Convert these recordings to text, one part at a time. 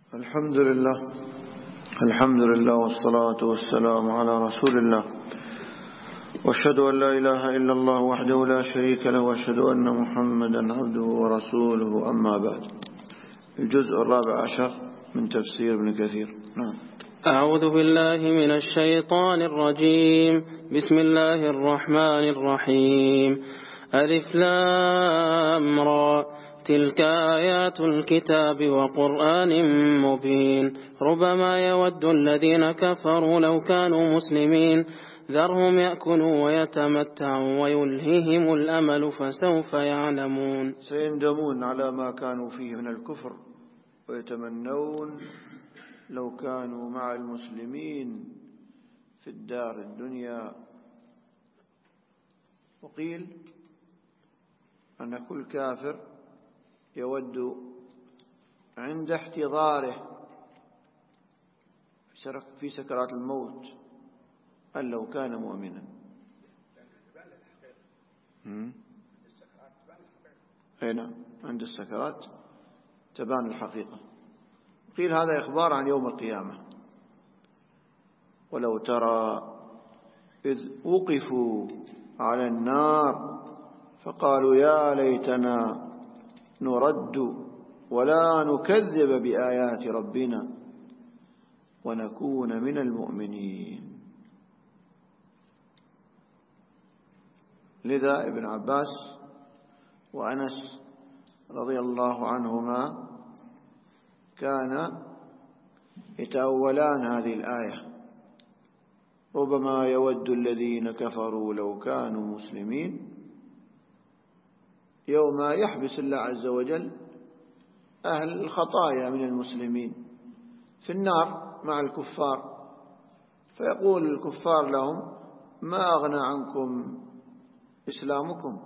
الحمد لله والصلاة والسلام على رسول الله، واشهد أن لا إله إلا الله وحده لا شريك له، واشهد أن محمدا عبده ورسوله. أما بعد، الجزء 14 من تفسير ابن كثير. نعم. أعوذ بالله من الشيطان الرجيم. بسم الله الرحمن الرحيم. ألف لام را، تلك آيات الكتاب وقرآن مبين. ربما يود الذين كفروا لو كانوا مسلمين، ذرهم يأكلوا ويتمتعوا ويلههم الأمل فسوف يعلمون. سيندمون على ما كانوا فيه من الكفر ويتمنون لو كانوا مع المسلمين في الدار الدنيا. وقيل أن كل كافر يود عند احتضاره في سكرات الموت أن لو كان مؤمنا. هنا عند السكرات تبان الحقيقة. قيل هذا إخبار عن يوم القيامة. ولو ترى إذ وقفوا على النار فقالوا يا ليتنا نرد ولا نكذب بآيات ربنا ونكون من المؤمنين. لذا ابن عباس وأنس رضي الله عنهما كان يتأولان هذه الآية: ربما يود الذين كفروا لو كانوا مسلمين، يوم يحبس الله عز وجل أهل الخطايا من المسلمين في النار مع الكفار، فيقول الكفار لهم: ما أغنى عنكم إسلامكم،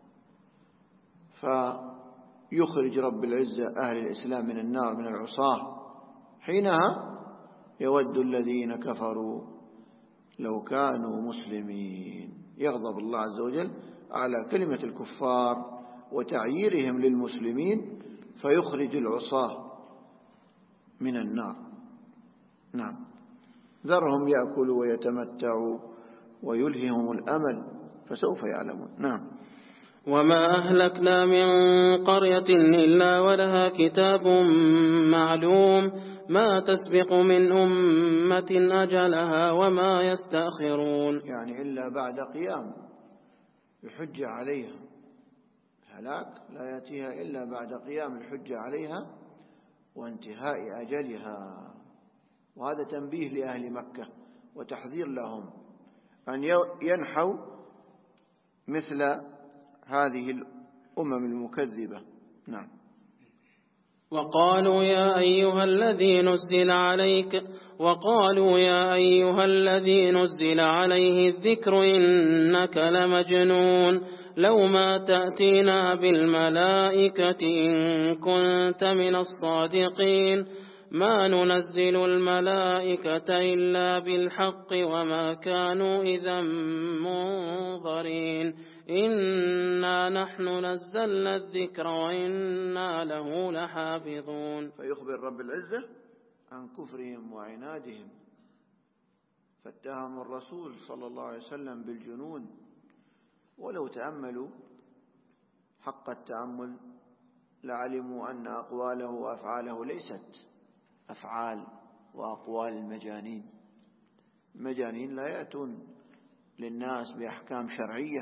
فيخرج رب العزة أهل الإسلام من النار من العصاة. حينها يود الذين كفروا لو كانوا مسلمين. يغضب الله عز وجل على كلمة الكفار وتعييرهم للمسلمين فيخرج العصاة من النار. نعم. ذرهم يأكلوا ويتمتعوا ويلههم الأمل فسوف يعلمون. نعم. وما أهلكنا من قرية إلا ولها كتاب معلوم، ما تسبق من أمة أجلها وما يستأخرون. يعني إلا بعد قيام الحجة عليها. الهلاك لا يأتيها إلا بعد قيام الحجة عليها وانتهاء أجلها. وهذا تنبيه لأهل مكة وتحذير لهم أن ينحوا مثل هذه الأمم المكذبة. نعم. وقالوا يا أيها الذي نزل عليه الذكر إنك لمجنون، لو ما تأتينا بالملائكة إن كنت من الصادقين، ما ننزل الملائكة إلا بالحق وما كانوا إذا منظرين، إنا نحن نزلنا الذكر وإنا له لحافظون. فيخبر رب العزة عن كفرهم وعنادهم، فاتهم الرسول صلى الله عليه وسلم بالجنون. ولو تأملوا حق التأمل لعلموا أن أقواله وأفعاله ليست أفعال وأقوال المجانين. المجانين لا يأتون للناس بأحكام شرعية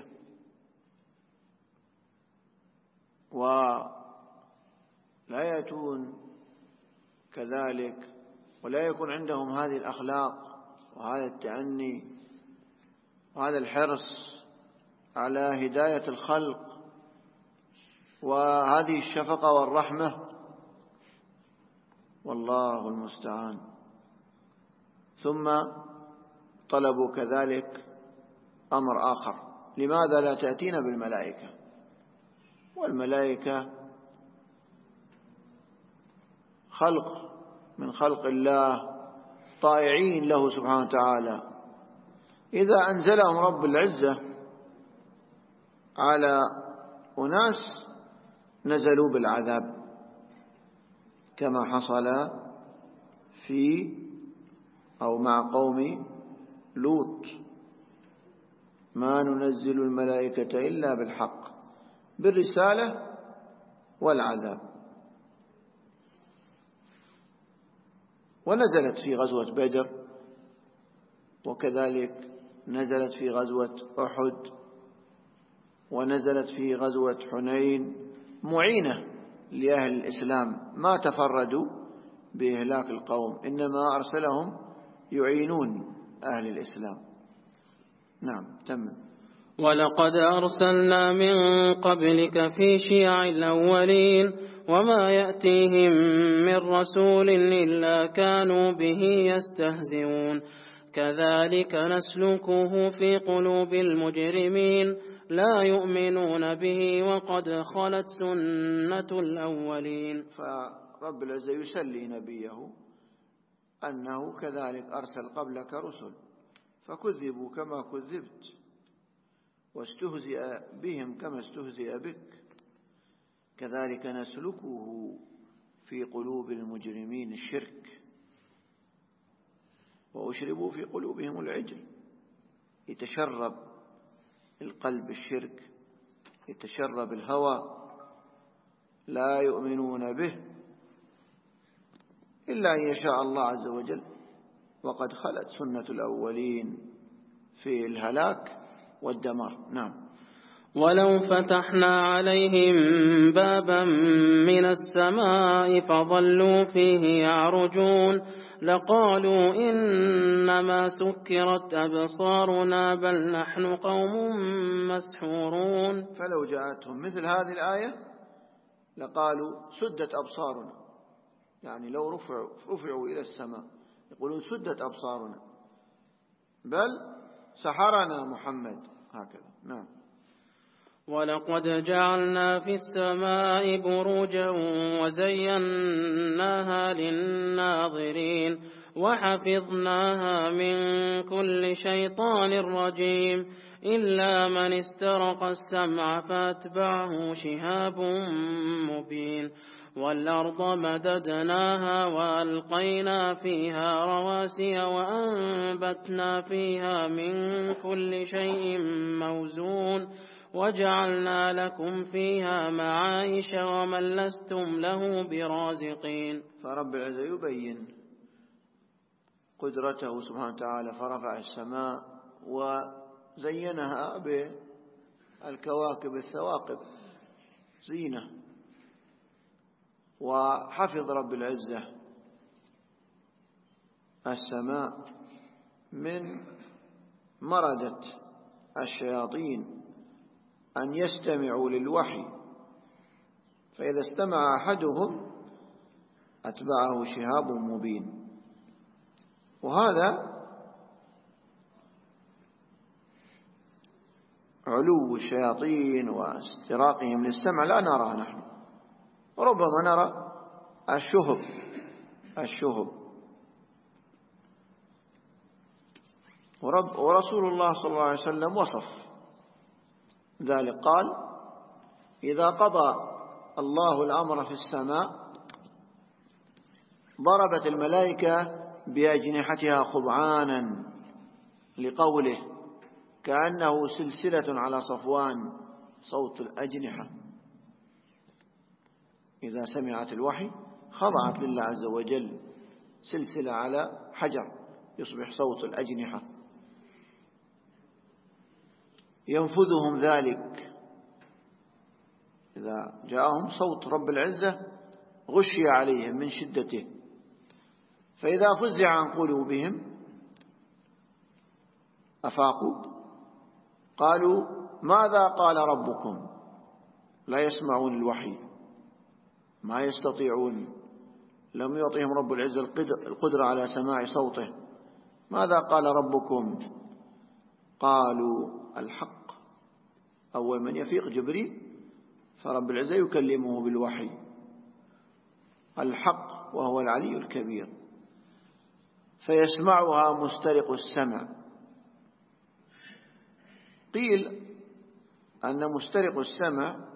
ولا يأتون كذلك ولا يكون عندهم هذه الأخلاق وهذا التأني وهذا الحرص على هداية الخلق وهذه الشفقة والرحمة. والله المستعان. ثم طلبوا كذلك أمر آخر: لماذا لا تأتينا بالملائكة؟ والملائكة خلق من خلق الله طائعين له سبحانه وتعالى. إذا أنزلهم رب العزة على أناس نزلوا بالعذاب كما حصل في أو مع قوم لوط: ما ننزل الملائكة إلا بالحق بالرسالة والعذاب. ونزلت في غزوة بدر، وكذلك نزلت في غزوة أحد، ونزلت في غزوة حنين، معينة لأهل الإسلام، ما تفردوا بإهلاك القوم، إنما أرسلهم يعينون أهل الإسلام. نعم، تمام. ولقد أرسلنا من قبلك في شيع الأولين وما يأتيهم من رسول إلا كانوا به يستهزئون كذلك نسلكه في قلوب المجرمين لا يؤمنون به وقد خلت سنة الأولين. فرب العزة يسلي نبيه أنه كذلك أرسل قبلك رسل فكذبوا كما كذبت، واستهزئ بهم كما استهزئ بك، كذلك نسلكه في قلوب المجرمين الشرك، وأشربوا في قلوبهم العجل، يتشرب القلب الشرك، يتشرب الهوى، لا يؤمنون به إلا أن يشاء الله عز وجل، وقد خلت سنة الأولين في الهلاك والدمار. نعم. ولو فتحنا عليهم بابا من السماء فظلوا فيه يعرجون لقالوا إنما سكرت أبصارنا بل نحن قوم مسحورون. فلو جاءتهم مثل هذه الآية لقالوا سدت أبصارنا، يعني لو رفعوا إلى السماء يقولون سدت أبصارنا بل سحرنا محمد، هكذا. نعم. ولقد جعلنا في السماء بروجا وزيناها للناظرين وحفظناها من كل شيطان رجيم إلا من استرق السمع فاتبعه شهاب مبين. والأرض مددناها وألقينا فيها رواسي وأنبتنا فيها من كل شيء موزون وجعلنا لكم فيها معايش ومن لستم له برازقين. فرب العزة يبين قدرته سبحانه وتعالى، فرفع السماء وزينها بالكواكب الثواقب زينة، وحفظ رب العزة السماء من مردة الشياطين أن يستمعوا للوحي، فإذا استمع أحدهم أتبعه شهاب مبين. وهذا علو الشياطين واستراقهم للسمع لا نرى نحن، ربما نرى الشهب. ورسول الله صلى الله عليه وسلم وصف ذلك، قال: إذا قضى الله الأمر في السماء ضربت الملائكة بأجنحتها خضعانا، لقوله: كأنه سلسلة على صفوان، صوت الأجنحة. إذا سمعت الوحي خضعت لله عز وجل، سلسلة على حجر، يصبح صوت الأجنحة، ينفذهم ذلك. إذا جاءهم صوت رب العزة غشي عليهم من شدته، فإذا فزع عن قلوبهم أفاقوا قالوا: ماذا قال ربكم؟ لا يسمعون الوحي، ما يستطيعون، لم يعطيهم رب العزة القدرة على سماع صوته. ماذا قال ربكم؟ قالوا: الحق. أول من يفيق جبريل، فرب العزة يكلمه بالوحي، الحق وهو العلي الكبير، فيسمعها مسترق السمع. قيل أن مسترق السمع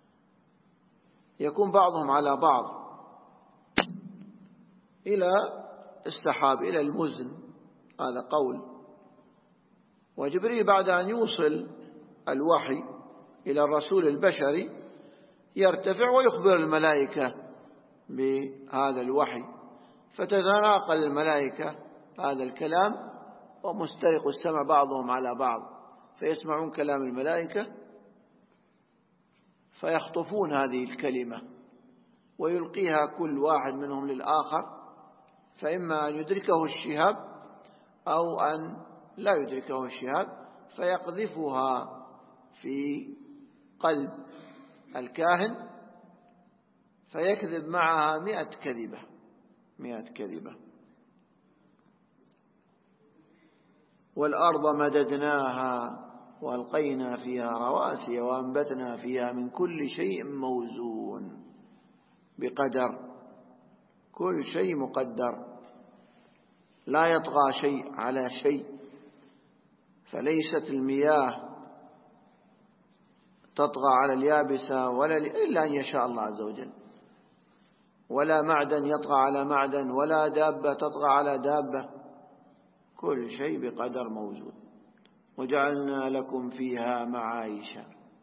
يكون بعضهم على بعض إلى السحاب إلى المزن، هذا قول. وجبريل بعد أن يوصل الوحي إلى الرسول البشري يرتفع ويخبر الملائكة بهذا الوحي، فتتناقل الملائكة هذا الكلام، ومسترق السمع بعضهم على بعض، فيسمعون كلام الملائكة فيخطفون هذه الكلمة ويلقيها كل واحد منهم للآخر، فإما أن يدركه الشهاب أو أن لا يدركه الشهاب، فيقذفها في قلب الكاهن فيكذب معها 100 كذبة. والأرض مددناها وألقينا فيها رواسي وأنبتنا فيها من كل شيء موزون بقدر، كل شيء مقدر، لا يطغى شيء على شيء. فليست المياه تطغى على اليابسة إلا أن يشاء الله عز وجل، ولا معدن يطغى على معدن، ولا دابة تطغى على دابة، كل شيء بقدر موجود. وجعلنا لكم فيها معايش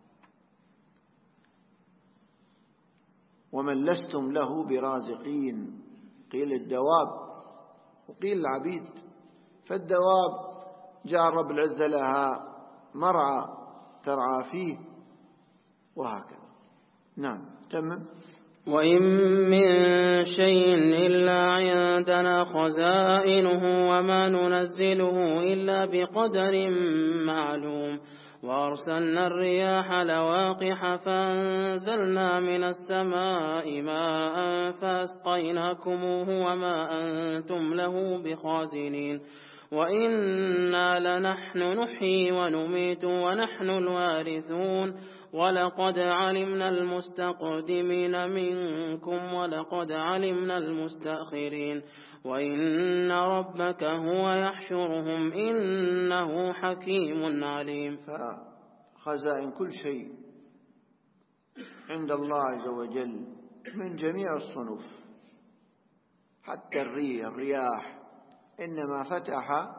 ومن لستم له برازقين. قيل الدواب وقيل العبيد. فالدواب جعل رب العزة لها مرعى ترعى فيه وهكذا. نعم تمام. وإن من شيء إلا عندنا خزائنه وما ننزله إلا بقدر معلوم. وأرسلنا الرياح لواقح فأنزلنا من السماء ماء فأسقيناكموه وما أنتم له بخازنين. وإنا لنحن نحيي ونميت ونحن الوارثون. ولقد علمنا المستقدمين منكم ولقد علمنا المستأخرين. وإن ربك هو يحشرهم إنه حكيم عليم. فخزائن كل شيء عند الله عز وجل من جميع الصنوف، حتى الرياح إنما فتح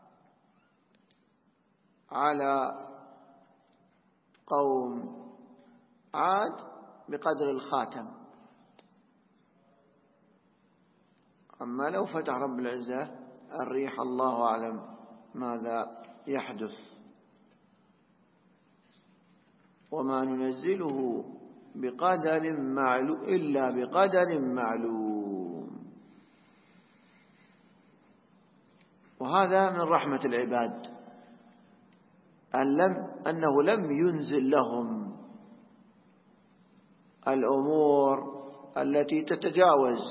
على قوم عاد بقدر الخاتم، أما لو فتح رب العزة الريح الله أعلم ماذا يحدث. وما ننزله بقدر معلوم إلا بقدر معلوم. وهذا من رحمة العباد أنه لم ينزل لهم الأمور التي تتجاوز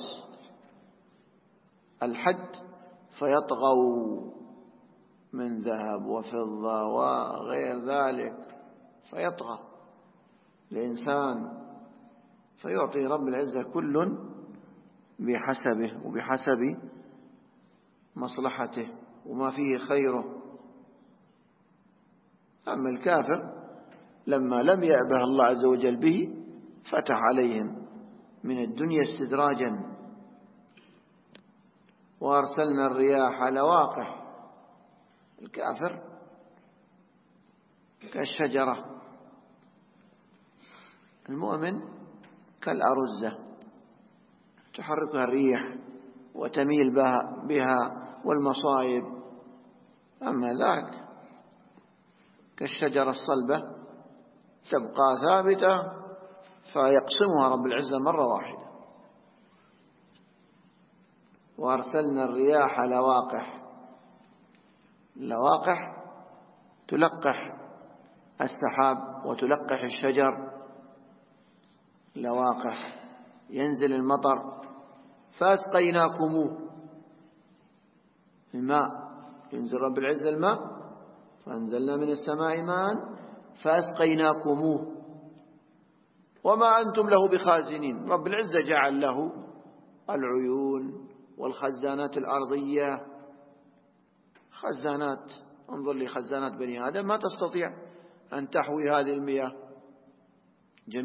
الحد فيطغوا من ذهب وفضة وغير ذلك، فيطغى الإنسان، فيعطي رب العزة كل بحسبه وبحسب مصلحته وما فيه خيره. أما الكافر لما لم يأبه الله عز وجل به فتح عليهم من الدنيا استدراجا. وأرسلنا الرياح لواقح. الكافر كالشجرة، المؤمن كالأرزة تحركها الريح وتميل بها والمصائب. أما ذاك كالشجرة الصلبة تبقى ثابتة فيقسمها رب العزة مرة واحدة. وأرسلنا الرياح لواقح تلقح السحاب وتلقح الشجر، لواقح ينزل المطر. فأسقيناكموه، الماء ينزل رب العزة الماء، فأنزلنا من السماء ماء فأسقيناكموه وما أنتم له بخازنين. رب العزة جعل له العيون والخزانات الأرضية، خزانات. انظر لخزانات بني آدم ما تستطيع أن تحوي هذه المياه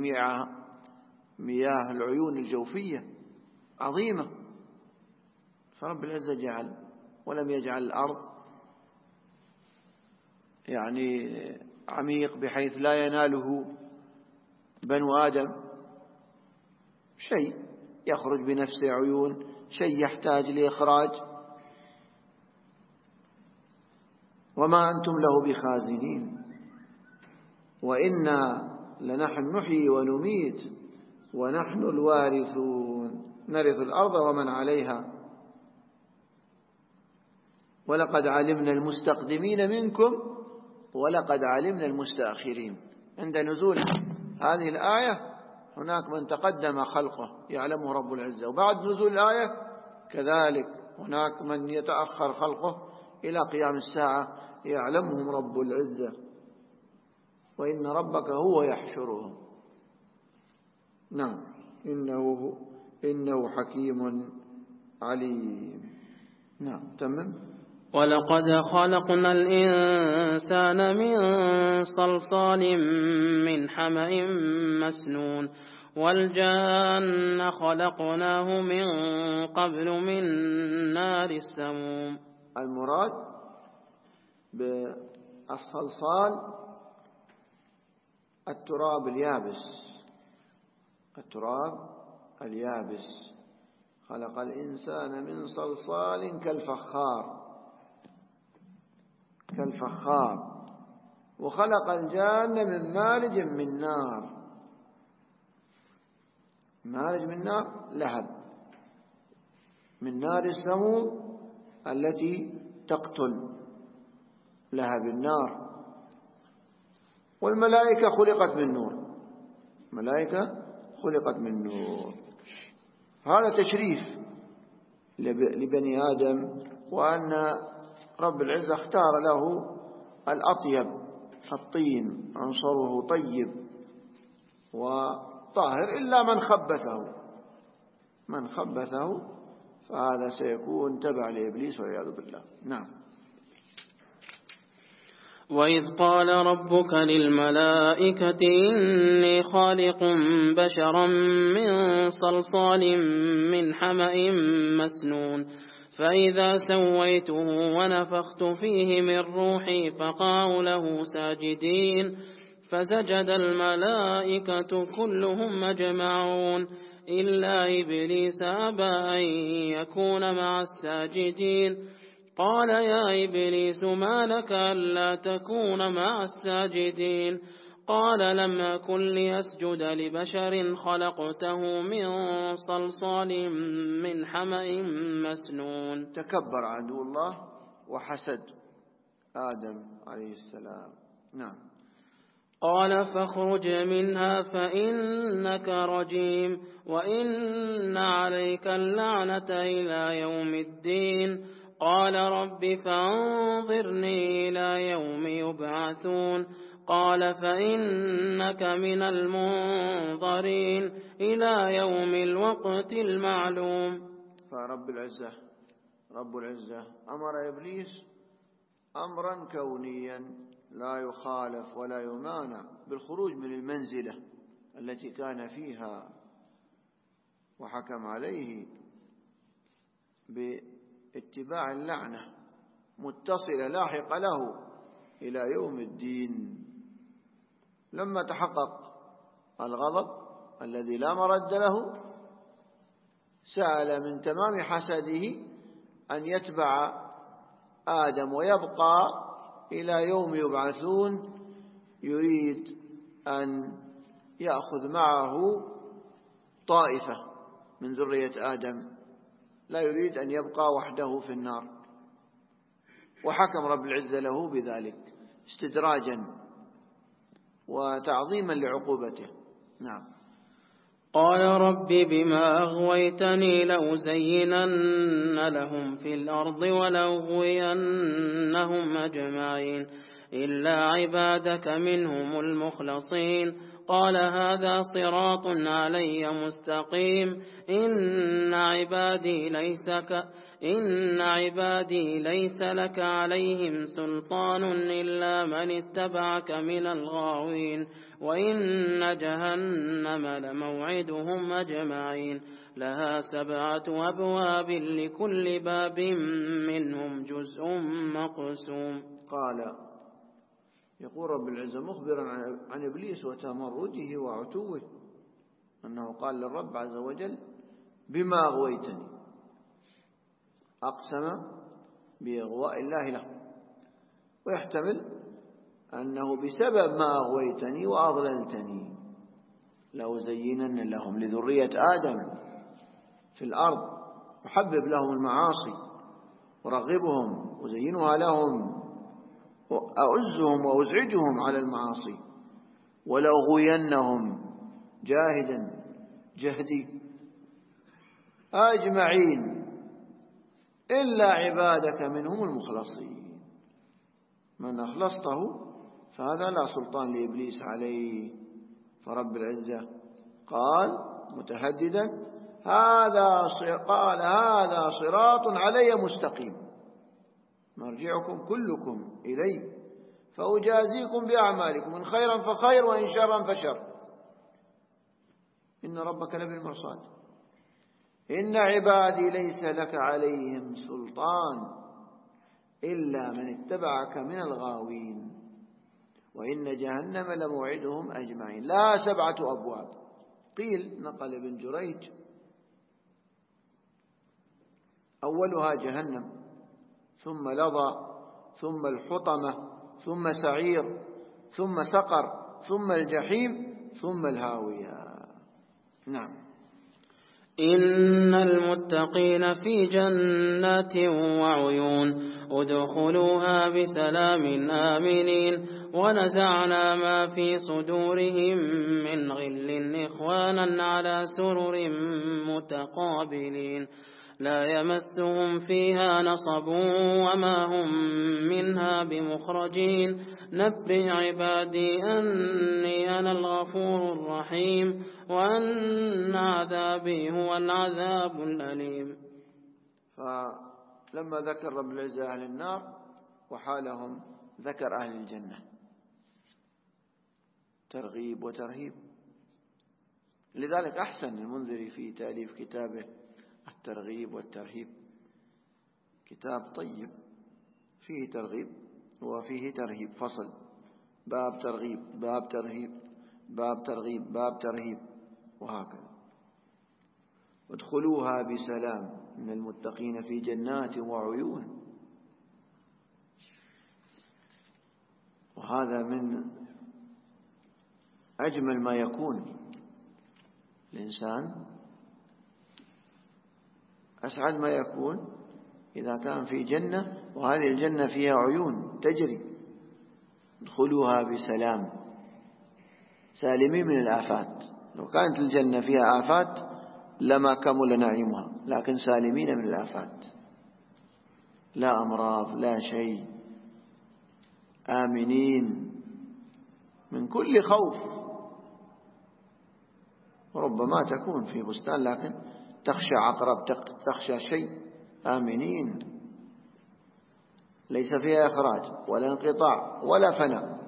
جميعها. مياه العيون الجوفية عظيمة، فرب العزة جعل، ولم يجعل الأرض يعني عميق بحيث لا يناله بنو آدم شيء، يخرج بنفسه عيون، شيء يحتاج لإخراج، وما أنتم له بخازنين، وإنا لنحن نحيي ونميت ونحن الوارثون، نرث الأرض ومن عليها، ولقد علمنا المستقدمين منكم ولقد علمنا المستأخرين. عند نزول هذه الآية هناك من تقدم خلقه يعلمه رب العزة، وبعد نزول الآية كذلك هناك من يتأخر خلقه إلى قيام الساعة يعلمهم رب العزة، وإن ربك هو يحشرهم. نعم، إنه حكيم عليم. نعم، تمام. ولقد خلقنا الإنسان من صلصال من حمأ مسنون والجان خلقناه من قبل من نار السموم. المراد بالصلصال التراب اليابس. خلق الإنسان من صلصال كالفخار، وخلق الجان من مارج من نار. مارج من نار لهب، من نار السموم التي تقتل، لهب النار. والملائكة خلقت من نور. هذا تشريف لبني آدم، وأن رب العزة اختار له الأطيب، الطين عنصره طيب وطاهر، إلا من خبثه فهذا سيكون تبع لإبليس والعياذ بالله. نعم. وإذ قال ربك للملائكة إني خالق بشرا من صلصال من حمأ مسنون فإذا سويته ونفخت فيه من روحي فقعوا له ساجدين فسجد الملائكة كلهم أجمعون إلا إبليس أبى أن يكون مع الساجدين. قال يا إبليس ما لك ألا تكون مع الساجدين؟ قال لم أكن لأسجد لبشر خلقته من صلصال من حمأ مسنون. تكبر عدو الله وحسد آدم عليه السلام. نعم. قال فاخرج منها فإنك رجيم وإن عليك اللعنة إلى يوم الدين. قال رب فانظرني إلى يوم يبعثون. قال فإنك من المنظرين إلى يوم الوقت المعلوم. فرب العزة أمر إبليس أمرا كونيا لا يخالف ولا يمانع بالخروج من المنزلة التي كان فيها، وحكم عليه باتباع اللعنة متصلة لاحقة له إلى يوم الدين. لما تحقق الغضب الذي لا مرد له سأل من تمام حسده أن يتبع آدم ويبقى إلى يوم يبعثون، يريد أن يأخذ معه طائفة من ذرية آدم، لا يريد أن يبقى وحده في النار. وحكم رب العزة له بذلك استدراجا وتعظيما لعقوبته. نعم. قال رب بما أغويتني لأزينن لهم في الأرض ولأغوينهم أجمعين إلا عبادك منهم المخلصين. قال هذا صراط علي مستقيم إن عبادي ليس لك عليهم سلطان إلا من اتبعك من الغاوين وإن جهنم لموعدهم أجمعين لها 7 أبواب لكل باب منهم جزء مقسوم. قال يقول رب العزة مخبرا عن إبليس وتمرده وعتوه أنه قال للرب عز وجل بما أغويتني، أقسم بإغواء الله له، ويحتمل أنه بسبب ما أغويتني وأضللتني لأزينن لهم لذرية آدم في الأرض، وحبب لهم المعاصي ورغبهم وزينها لهم وأعزهم وأزعجهم على المعاصي، ولأغوينهم جهدي أجمعين إلا عبادك منهم المخلصين. من أخلصته فهذا لا سلطان لإبليس عليه. فرب العزة قال متهددا هذا صراط علي مستقيم، مرجعكم كلكم إلي فأجازيكم بأعمالكم إن خيرا فخير وإن شرا فشر إن ربك لبالمرصاد. إن عبادي ليس لك عليهم سلطان إلا من اتبعك من الغاوين وإن جهنم لموعدهم أجمعين لا 7 أبواب. قيل نقل ابن جريج أولها جهنم ثم لظى ثم الحطمة ثم سعير ثم سقر ثم الجحيم ثم الهاوية. نعم. إن المتقين في جنات وعيون ادخلوها بسلام آمنين ونزعنا ما في صدورهم من غل إخوانا على سرر متقابلين لا يمسهم فيها نصب وما هم منها بمخرجين نبئ عبادي أني أنا الغفور الرحيم وأن عذابي هو العذاب الأليم. فلما ذكر رب العزة أهل النار وحالهم ذكر أهل الجنة ترغيب وترهيب. لذلك أحسن المنذري في تأليف كتابه الترغيب والترهيب، كتاب طيب فيه ترغيب وفيه ترهيب، فصل باب ترغيب باب ترهيب باب ترغيب باب ترهيب وهكذا. ادخلوها بسلام إن المتقين في جنات وعيون. وهذا من أجمل ما يكون الإنسان، أسعد ما يكون إذا كان في جنة وهذه الجنة فيها عيون تجري. ادخلوها بسلام سالمين من الآفات. لو كانت الجنة فيها آفات لما كمل نعيمها، لكن سالمين من الآفات، لا أمراض لا شيء، آمنين من كل خوف. ربما تكون في بستان لكن تخشى عقرب تخشى شيء، آمنين ليس فيها إخراج ولا انقطاع ولا فناء.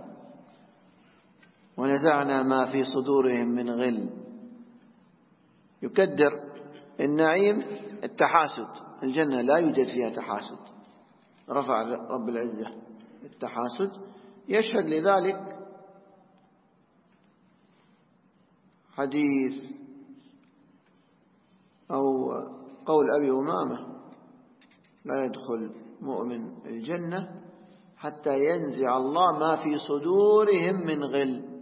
ونزعنا ما في صدورهم من غل. يكدر النعيم التحاسد، الجنة لا يوجد فيها تحاسد، رفع رب العزة التحاسد. يشهد لذلك حديث أو قول أبي أمامة لا يدخل مؤمن الجنة حتى ينزع الله ما في صدورهم من غل،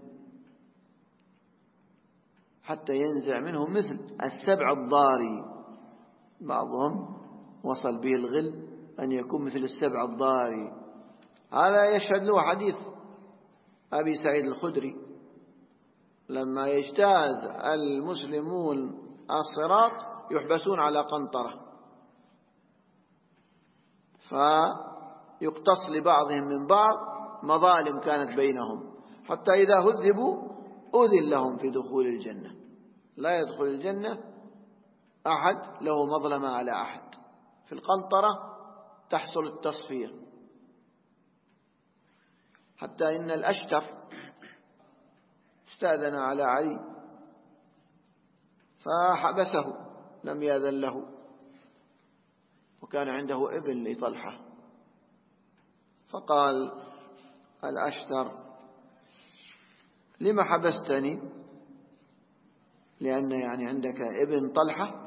حتى ينزع منهم مثل 7 الضاري. بعضهم وصل به الغل أن يكون مثل 7 الضاري. هذا يشهد له حديث أبي سعيد الخدري لما يجتاز المسلمون الصراط يحبسون على قنطرة فيقتص لبعضهم من بعض مظالم كانت بينهم، حتى إذا هذبوا أذن لهم في دخول الجنة. لا يدخل الجنة أحد له مظلمة على أحد. في القنطرة تحصل التصفية، حتى إن الأشتر استأذن على علي فحبسه، لم يأذن له، وكان عنده ابن لطلحة. فقال الأشتر: لما حبستني؟ لأن يعني عندك ابن طلحة؟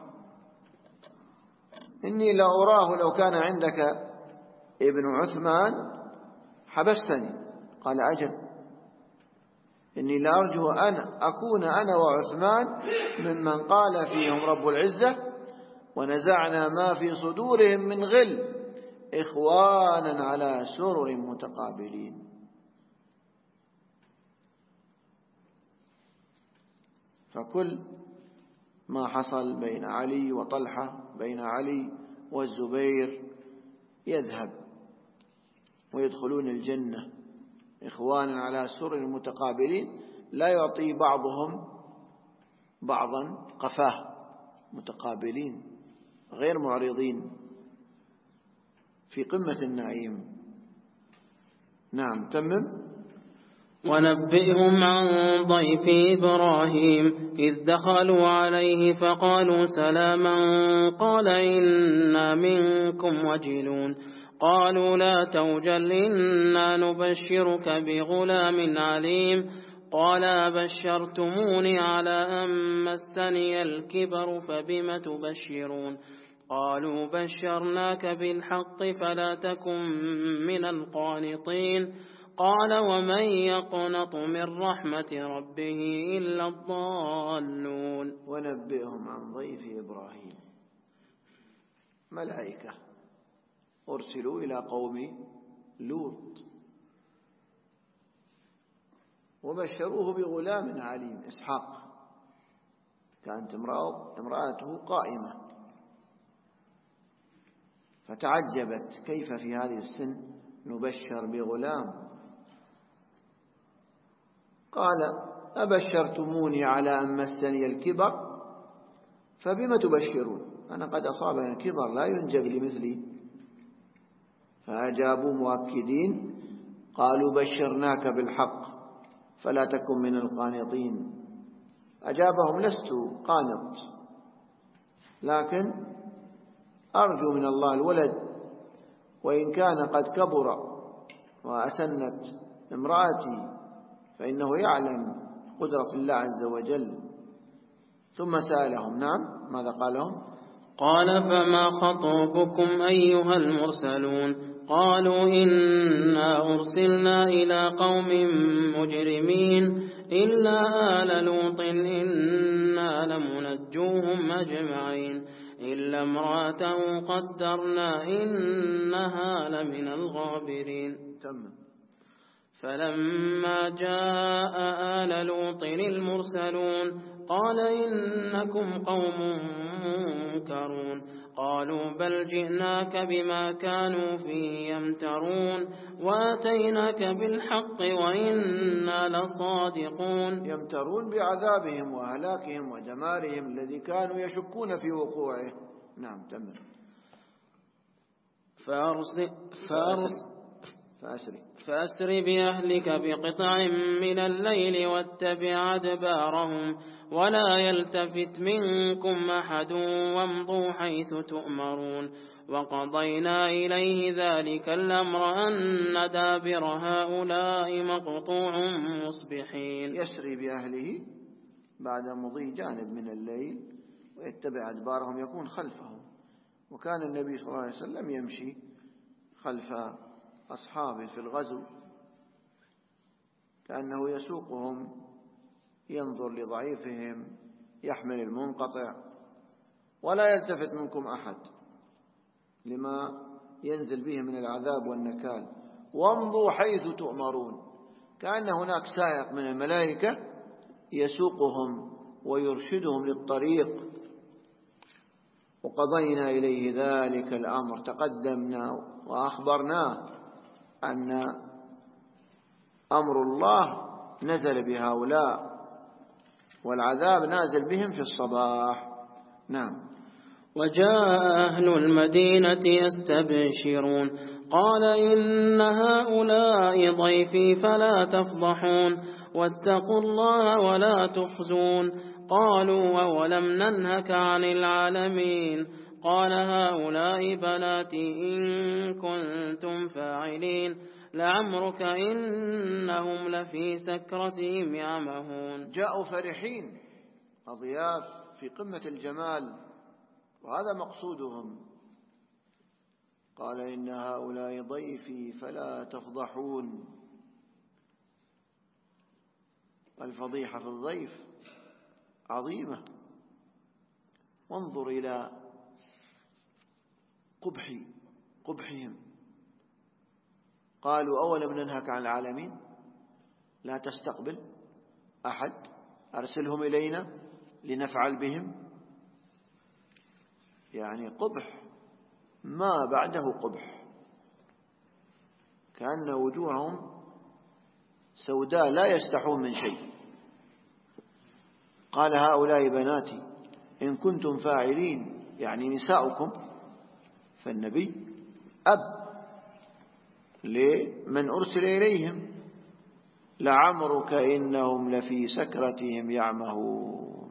إني لا أراه لو كان عندك ابن عثمان حبستني. قال: أجل، إني لا أرجو أن أكون أنا وعثمان ممن قال فيهم رب العزة: ونزعنا ما في صدورهم من غل إخوانا على سرر متقابلين. فكل ما حصل بين علي وطلحة، بين علي والزبير، يذهب ويدخلون الجنة إخوانا على سرر متقابلين، لا يعطي بعضهم بعضا قفاه، متقابلين غير معرضين في قمة النعيم. نعم، تمم. ونبئهم عن ضيف إبراهيم إذ دخلوا عليه فقالوا سلاما قال إنا منكم وجلون قالوا لا توجل إنا نبشرك بغلام عليم قال بشرتموني على أن مسني الكبر فبم تبشرون قالوا بشرناك بالحق فلا تكن من القانطين قال ومن يقنط من رحمة ربه إلا الضالون. ونبئهم عن ضيف إبراهيم. ملائكة أرسلوا إلى قوم لوط وبشروه بغلام عليم إسحاق. كانت امرأته قائمة فتعجبت: كيف في هذه السن نبشر بغلام؟ قال: أبشرتموني على أن مسني الكبر فبم تبشرون؟ أنا قد أصابني الكبر لا ينجب لمثلي. فأجابوا مؤكدين قالوا بشرناك بالحق فلا تكن من القانطين. أجابهم: لست قانط، لكن أرجو من الله الولد، وإن كان قد كبر وأسنت امرأتي فإنه يعلم قدرة الله عز وجل. ثم سألهم: نعم، ماذا قال لهم؟ قال فما خطبكم أيها المرسلون قالوا إنا أرسلنا إلى قوم مجرمين إلا آل لوط إنا لمنجوهم أجمعين إلا امرأته قدرنا إنها لمن الغابرين. فلما جاء آل لوط المرسلون قال إنكم قوم منكرون قالوا بل جئناك بما كانوا فيه يمترون وآتيناك بالحق وإنا لصادقون. يمترون بعذابهم وهلاكهم ودمارهم الذي كانوا يشكون في وقوعه. نعم، تمام. فأسر بأهلك بقطع من الليل واتبع أدبارهم ولا يلتفت منكم أحد وامضوا حيث تؤمرون وقضينا إليه ذلك الأمر أن دابر هؤلاء مقطوع مصبحين. يسري بأهله بعد مضي جانب من الليل ويتبع أدبارهم، يكون خلفهم. وكان النبي صلى الله عليه وسلم يمشي خلف أصحابه في الغزو كأنه يسوقهم، ينظر لضعيفهم، يحمل المنقطع، ولا يلتفت منكم أحد لما ينزل به من العذاب والنكال. وامضوا حيث تؤمرون، كأن هناك سائق من الملائكة يسوقهم ويرشدهم للطريق. وقضينا إليه ذلك الأمر، تقدمنا وأخبرناه أن أمر الله نزل بهؤلاء والعذاب نازل بهم في الصباح. نعم. وجاء أهل المدينة يستبشرون قال إن هؤلاء ضيفي فلا تفضحون واتقوا الله ولا تخزون. قالوا أولم ننهك عن العالمين قال هؤلاء بناتي إن كنتم فاعلين لعمرك إنهم لفي سكرتهم يعمهون. جاءوا فرحين، أضياف في قمة الجمال، وهذا مقصودهم. قال إن هؤلاء ضيفي فلا تفضحون. الفضيحة في الضيف عظيمة. وانظر إلى قبحهم. قالوا أولم ننهك عن العالمين، لا تستقبل أحد، أرسلهم إلينا لنفعل بهم. يعني قبح ما بعده قبح، كأن وجوههم سوداء لا يستحون من شيء. قال هؤلاء بناتي إن كنتم فاعلين، يعني نساؤكم. فالنبي أب لمن أرسل إليهم. لعمرك إنهم لفي سكرتهم يعمهون.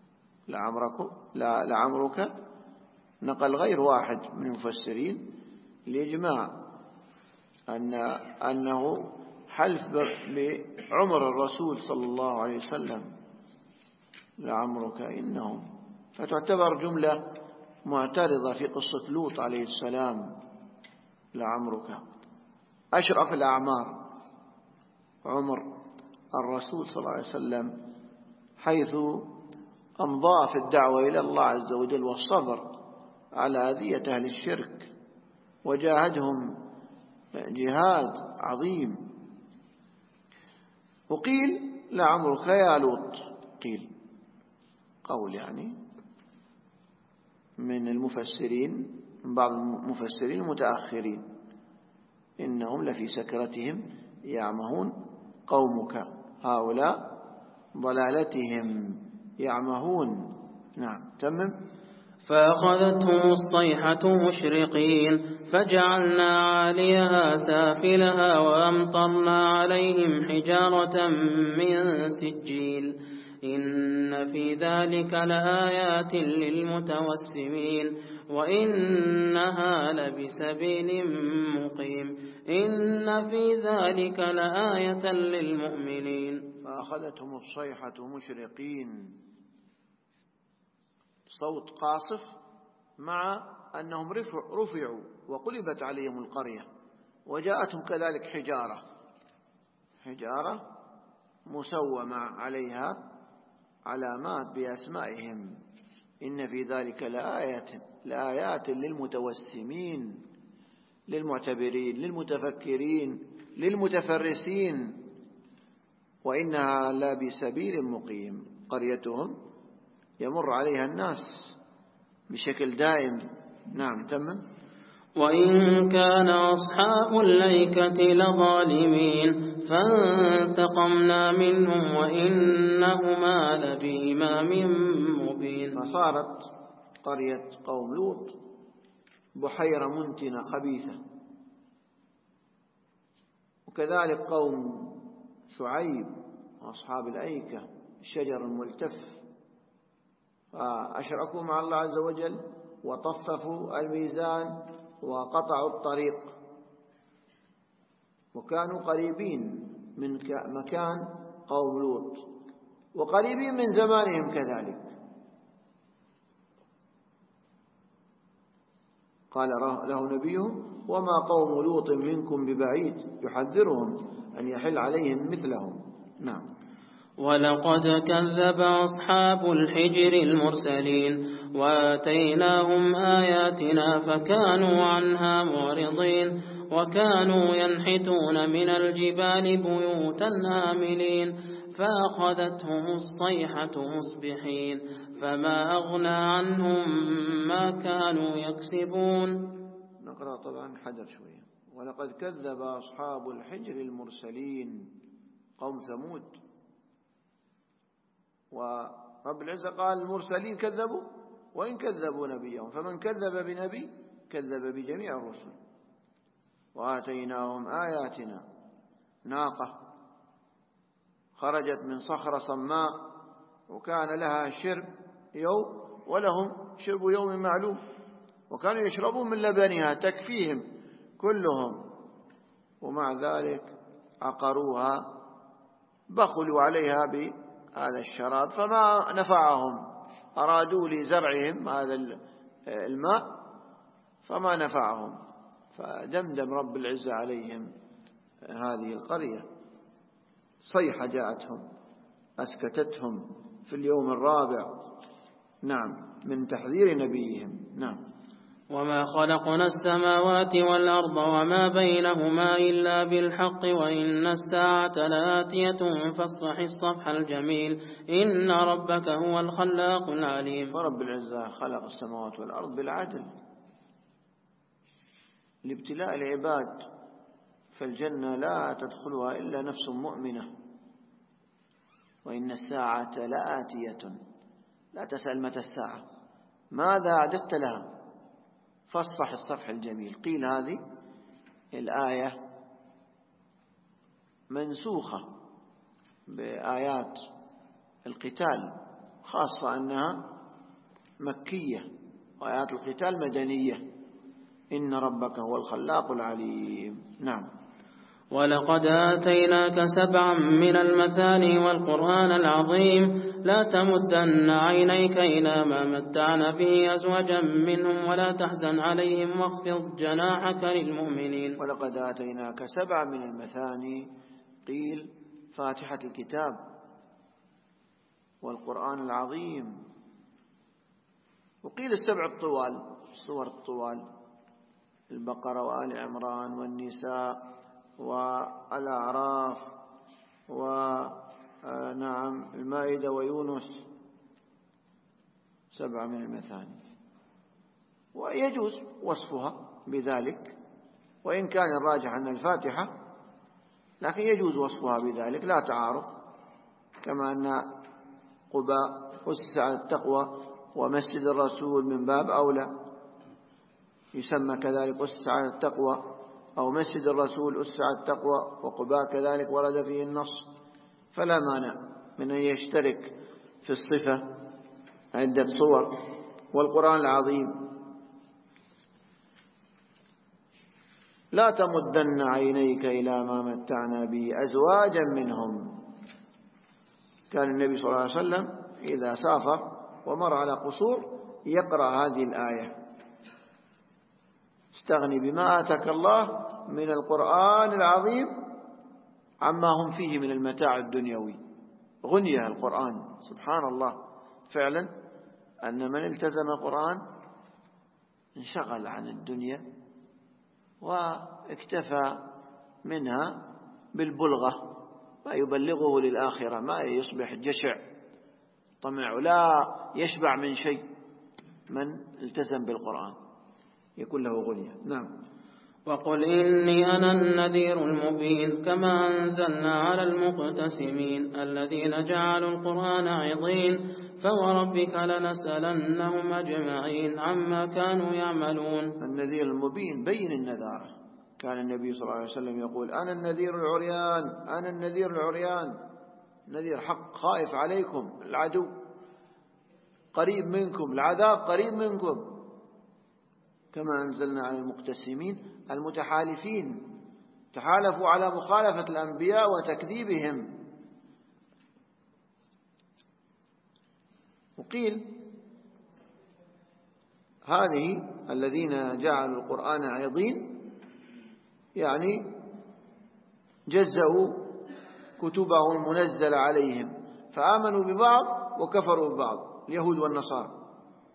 لعمرك نقل غير واحد من المفسرين لإجماع أنه حلف بعمر الرسول صلى الله عليه وسلم. لعمرك إنهم، فتعتبر جملة معترضة في قصة لوط عليه السلام. لعمرك أشرف الأعمار عمر الرسول صلى الله عليه وسلم، حيث أمضى في الدعوة إلى الله عز وجل والصبر على أذية أهل الشرك، وجاهدهم جهاد عظيم. وقيل لعمرك يا لوط، قيل قول يعني من المفسرين، من بعض المفسرين المتأخرين، إنهم لفي سكرتهم يعمهون. قومك هؤلاء ضلالتهم يعمهون. نعم. تمم. فأخذتهم الصيحة مشرقين فجعلنا عاليها سافلها وأمطرنا عليهم حجارة من سجيل إن في ذلك لآيات للمتوسمين وإنها لبسبيل مقيم إن في ذلك لآية للمؤمنين. فأخذتهم الصيحة مشرقين، صوت قاصف، مع أنهم رفعوا وقلبت عليهم القرية، وجاءتهم كذلك حجارة مسومة عليها علامات بأسمائهم. إن في ذلك لآيات للمتوسمين، للمعتبرين، للمتفكرين، للمتفرسين. وإنها لبسبيل مقيم، قريتهم يمر عليها الناس بشكل دائم. نعم. تمام. وإن كان أصحاب الأيكة لظالمين فانتقمنا منهم وإنهما لبإمام مبين. فصارت قرية قوم لوط بحيرة منتنة خبيثة، وكذلك قوم شعيب وأصحاب الأيكة الشجر الملتف، فأشركوا مع الله عز وجل وطففوا الميزان وقطعوا الطريق، وكانوا قريبين من مكان قوم لوط وقريبين من زمانهم كذلك. قال له نبيهم وما قوم لوط منكم ببعيد يحذرهم أن يحل عليهم مثلهم. نعم. ولقد كذب أصحاب الحجر المرسلين وآتيناهم آياتنا فكانوا عنها معرضين وكانوا ينحتون من الجبال بيوتا آمنين فأخذتهم الصيحة مصبحين فما أغنى عنهم ما كانوا يكسبون. نقرأ طبعا حذر شوية. ولقد كذب أصحاب الحجر المرسلين، قوم ثمود، ورب العزة قال المرسلين كذبوا وإن كذبوا نبيهم، فمن كذب بنبي كذب بجميع الرسل. وآتيناهم آياتنا، ناقة خرجت من صخرة صماء وكان لها شرب يوم ولهم شرب يوم معلوم، وكانوا يشربون من لبنها تكفيهم كلهم، ومع ذلك عقروها، بخلوا عليها بهذا الشراب فما نفعهم، أرادوا لزرعهم هذا الماء فما نفعهم، فدمدم رب العزة عليهم هذه القرية، صيحة جاءتهم أسكتتهم في اليوم الرابع، نعم، من تحذير نبيهم. نعم. وما خلقنا السماوات والأرض وما بينهما إلا بالحق وإن الساعة لآتية فاصفح الصفح الجميل إن ربك هو الخلاق العليم. فرب العزة خلق السماوات والأرض بالعدل لابتلاء العباد، فالجنة لا تدخلها إلا نفس مؤمنة، وإن الساعة لآتية، لا تسأل متى الساعة، ماذا أعددت لها، فاصفح الصفح الجميل. قيل هذه الآية منسوخة بآيات القتال، خاصة أنها مكية، وآيات القتال مدنية. إن ربك هو الخلاق العليم. نعم. ولقد آتيناك 7 من المثاني والقرآن العظيم لا تمدن عينيك إلى ما متعنا به أزواجا منهم ولا تحزن عليهم واخفض جناحك للمؤمنين. ولقد آتيناك 7 من المثاني، قيل فاتحة الكتاب والقرآن العظيم، وقيل 7 الطوال، السور الطوال، البقرة وآل عمران والنساء والأعراف ونعم المائدة ويونس، 7 من المثاني. ويجوز وصفها بذلك، وإن كان الراجح أن الفاتحة، لكن يجوز وصفها بذلك لا تعارض، كما أن قباء أسس على التقوى ومسجد الرسول من باب أولى يسمى كذلك أسس على التقوى، أو مسجد الرسول أسس على التقوى، وقباء كذلك ورد فيه النص، فلا مانع من أن يشترك في الصفة عدة صور. والقرآن العظيم لا تمدن عينيك إلى ما متعنا به أزواجا منهم. كان النبي صلى الله عليه وسلم إذا سافر ومر على قصور يقرأ هذه الآية: استغني بما آتاك الله من القرآن العظيم عما هم فيه من المتاع الدنيوي. غنية القرآن، سبحان الله، فعلا أن من التزم القرآن انشغل عن الدنيا واكتفى منها بالبلغة، ما يبلغه للآخرة، ما يصبح جشع طمع لا يشبع من شيء. من التزم بالقرآن يكون له غنية. نعم. وقل إني أنا النذير المبين كما أنزلنا على المقتسمين الذين جعلوا القرآن عضين فوربك لنسألنهم أجمعين عما كانوا يعملون. النذير المبين بين النذارة. كان النبي صلى الله عليه وسلم يقول: أنا النذير العريان، أنا النذير العريان، نذير حق، خائف عليكم العدو، قريب منكم العذاب، قريب منكم. كما أنزلنا على المقتسمين المتحالفين، تحالفوا على مخالفة الأنبياء وتكذيبهم. وقيل هذه الذين جعلوا القرآن عضين يعني جزأوا كتبه المنزل عليهم، فآمنوا ببعض وكفروا ببعض، اليهود والنصارى.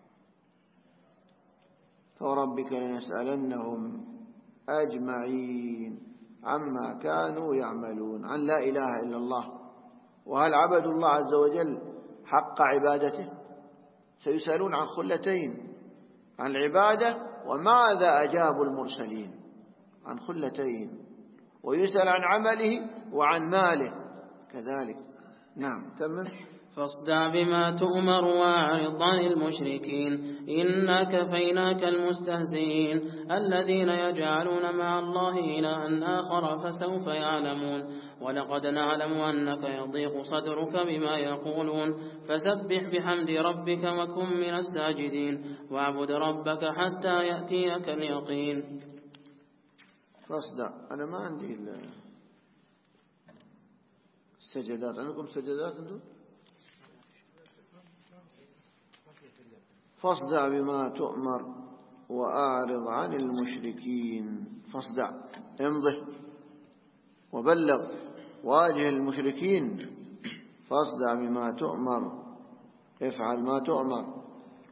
فوربك لنسألنهم أجمعين عما كانوا يعملون، عن لا إله إلا الله، وهل عبدوا الله عز وجل حق عبادته. سيسألون عن خلتين، عن العبادة وماذا أجابوا المرسلين، عن خلتين، ويسأل عن عمله وعن ماله كذلك. نعم. تمام. فاصدع بما تؤمر وأعرض عن المشركين إنا كفيناك المستهزئين الذين يجعلون مع الله إلها آخر فسوف يعلمون ولقد نعلم أنك يضيق صدرك بما يقولون فسبح بحمد ربك وكن من الساجدين واعبد ربك حتى يأتيك اليقين. فاصدع. أنا ما عندي السجدات، عندكم سجدات أنتم؟ فاصدع بما تؤمر وأعرض عن المشركين. فاصدع، امضه وبلغ، واجه المشركين. فاصدع بما تؤمر، افعل ما تؤمر.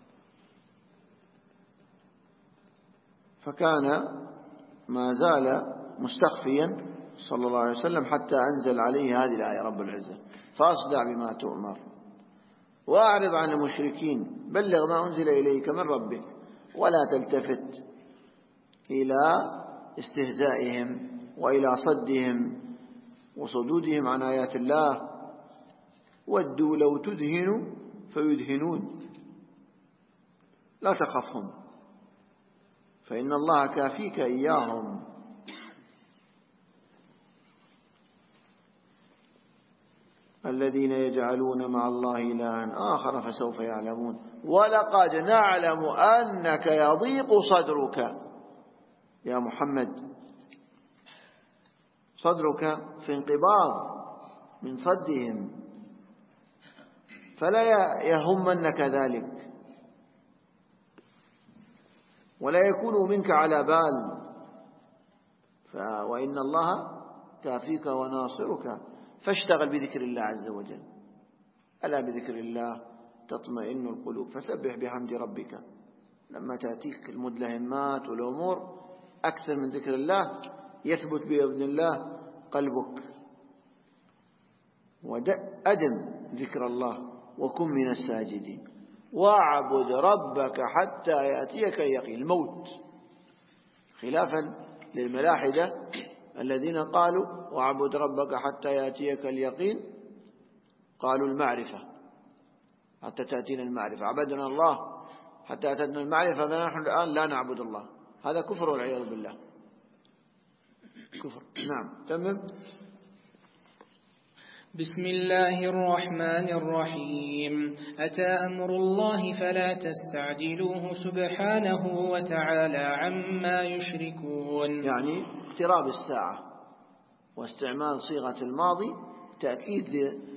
فكان ما زال مستخفيا صلى الله عليه وسلم حتى أنزل عليه هذه الآية رب العزة: فاصدع بما تؤمر وأعرض عن المشركين، بلغ ما أنزل إليك من ربك ولا تلتفت إلى استهزائهم وإلى صدهم وصدودهم عن آيات الله. ودوا لو تدهنوا فيدهنون، لا تخفهم فإن الله كافيك إياهم. الذين يجعلون مع الله إلها آخر فسوف يعلمون. ولقد نعلم أنك يضيق صدرك يا محمد، صدرك في انقباض من صدهم، فلا يهمنك ذلك ولا يكون منك على بال، وإن الله كافيك وناصرك. فاشتغل بذكر الله عز وجل، ألا بذكر الله تطمئن القلوب. فسبح بحمد ربك. لما تأتيك المدلهمات والأمور أكثر من ذكر الله يثبت بإذن الله قلبك. وأدم ذكر الله وكن من الساجدين واعبد ربك حتى يأتيك اليقين. الموت، خلافا للملاحدة الذين قالوا واعبد ربك حتى يأتيك اليقين، قالوا المعرفة حتى تأتينا المعرفة، عبدنا الله حتى أتتنا المعرفة، فنحن الآن لا نعبد الله. هذا كفر والعياذ بالله، كفر. نعم، تمام. بسم الله الرحمن الرحيم. أتى أمر الله فلا تستعجلوه سبحانه وتعالى عما يشركون. يعني اقتراب الساعة واستعمال صيغة الماضي تأكيد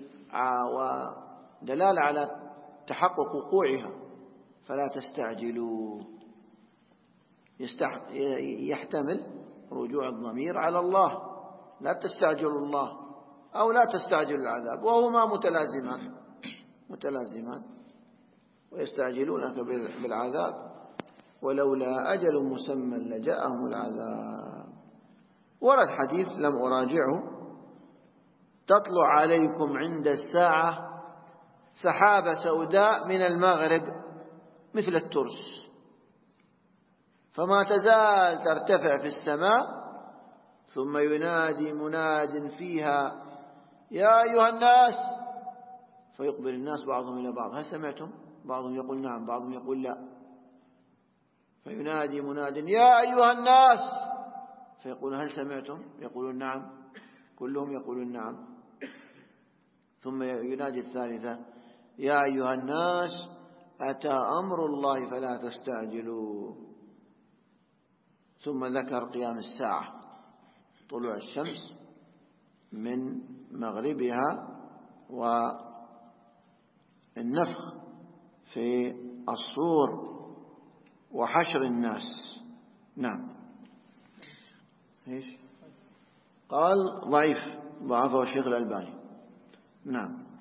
ودلالة على تحقق وقوعها. فلا تستعجلوا يحتمل رجوع الضمير على الله، لا تستعجلوا الله أو لا تستعجلوا العذاب، وهما متلازمان. ويستعجلونك بالعذاب ولولا أجل مسمى لجاءهم العذاب. ورد حديث لم أراجعه: تطلع عليكم عند الساعة سحابة سوداء من المغرب مثل الترس، فما تزال ترتفع في السماء، ثم ينادي مناد فيها: يا أيها الناس. فيقبل الناس بعضهم إلى بعض: هل سمعتم؟ بعضهم يقول نعم، بعضهم يقول لا. فينادي مناد: يا أيها الناس. فيقول: هل سمعتم؟ يقولون نعم، كلهم يقولون نعم. ثم ينادي الثالثة: يا أيها الناس أتى أمر الله فلا تستعجلوا. ثم ذكر قيام الساعة، طلوع الشمس من مغربها والنفخ في الصور وحشر الناس. نعم. إيش قال؟ ضعيف، ضعفه الشيخ الألباني. نعم.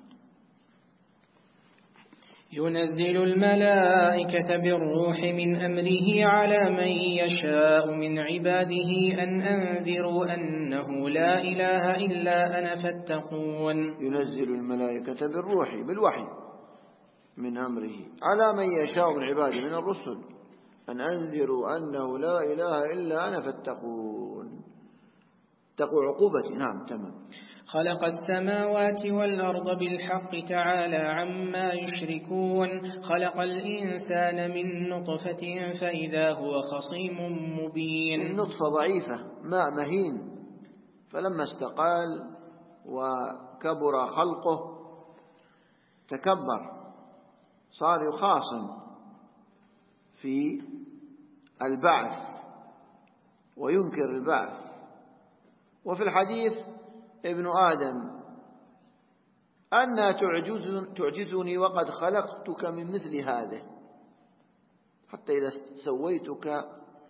ينزل الملائكة بالروح من أمره على من يشاء من عباده أن أنذروا أنه لا إله إلا أنا فاتقون. ينزل الملائكة بالوحي من أمره على من يشاء من عباده من الرسل أن أنذروا أنه لا إله إلا أنا فاتقون. تقوى عقوبتي. نعم تمام. خلق السماوات والأرض بالحق تعالى عما يشركون. خلق الإنسان من نطفة فإذا هو خصيم مبين. النطفة ضعيفة، ماء مهين، فلما استقال وكبر خلقه تكبر، صار يخاصم في البعث وينكر البعث. وفي الحديث: ابن آدم أنى تعجزني وقد خلقتك من مثل هذا، حتى إذا سويتك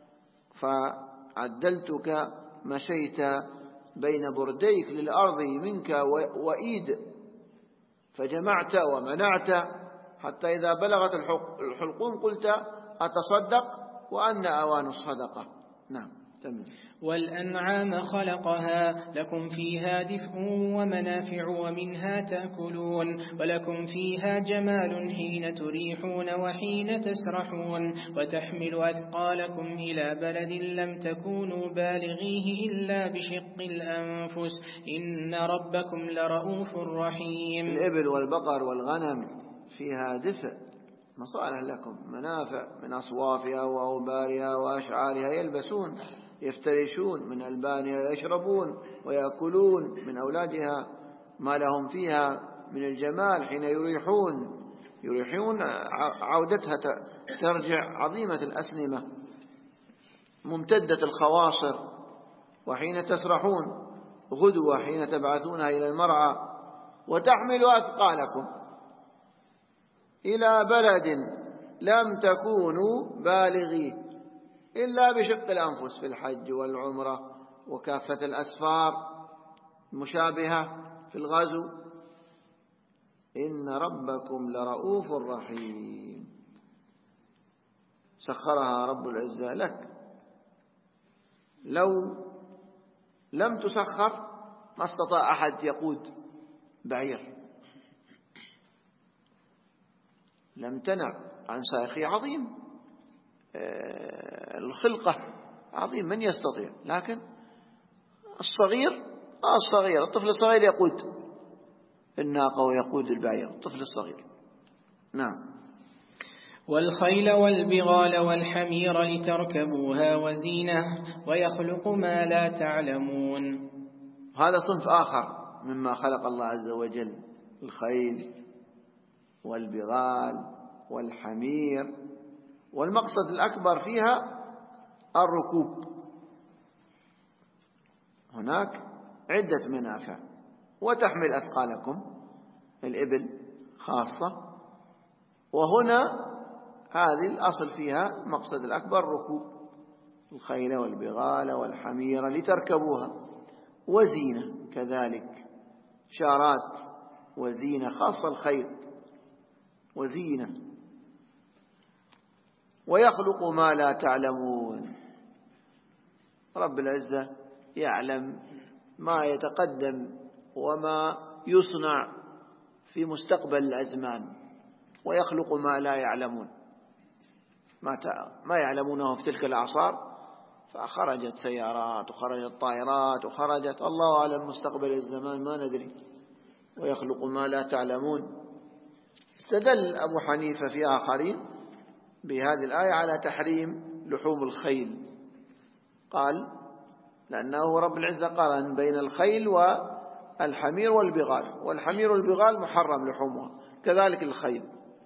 فعدلتك مشيت بين برديك للأرض منك وإيد، فجمعت ومنعت، حتى إذا بلغت الحلقوم قلت أتصدق وأن أوان الصدقة. نعم تمام. والأنعام خلقها لكم فيها دفء ومنافع ومنها تأكلون، ولكم فيها جمال حين تريحون وحين تسرحون، وتحمل أثقالكم إلى بلد لم تكونوا بالغيه إلا بشق الأنفس إن ربكم لرؤوف رحيم. الإبل والبقر والغنم فيها دفء، مصالح لكم، منافع من أصوافها وأوبارها وأشعارها، يلبسون يفترشون، من ألبانها يشربون ويأكلون، من أولادها ما لهم فيها من الجمال حين يريحون عودتها ترجع عظيمة الأسنمة ممتدة الخواصر، وحين تسرحون غدوة حين تبعثونها إلى المرعى. وتحمل أثقالكم إلى بلد لم تكونوا بالغيه إلا بشق الأنفس في الحج والعمرة وكافة الأسفار المشابهة في الغزو. إن ربكم لرؤوف رحيم. سخرها رب العزة لك، لو لم تسخر ما استطاع أحد يقود بعير، لم تنع عن سائقه عظيم، الخلقة عظيم، من يستطيع، لكن الصغير الطفل الصغير يقود الناقة ويقود البعير، الطفل الصغير. نعم. والخيل والبغال والحمير لتركبوها وزينة ويخلق ما لا تعلمون. هذا صنف آخر مما خلق الله عز وجل، الخيل والبغال والحمير، والمقصد الأكبر فيها الركوب. هناك عدة منافع. وتحمل أثقالكم، الإبل خاصة، وهنا هذه الأصل فيها مقصد الأكبر ركوب الخيل والبغال والحمير لتركبوها، وزينة كذلك، شارات وزينة، خاصة الخيل وزينة. ويخلق ما لا تعلمون، رب العزة يعلم ما يتقدم وما يصنع في مستقبل الأزمان، ويخلق ما لا يعلمون، ما يعلمونه في تلك الأعصار، فخرجت سيارات وخرجت طائرات وخرجت، الله أعلم مستقبل الزمان ما ندري. ويخلق ما لا تعلمون. استدل أبو حنيفة في آخرين بهذه الآية على تحريم لحوم الخيل، قال لأنه رب العزة قارن بين الخيل والحمير والبغال، والحمير والبغال محرم لحومها، كذلك الخيل.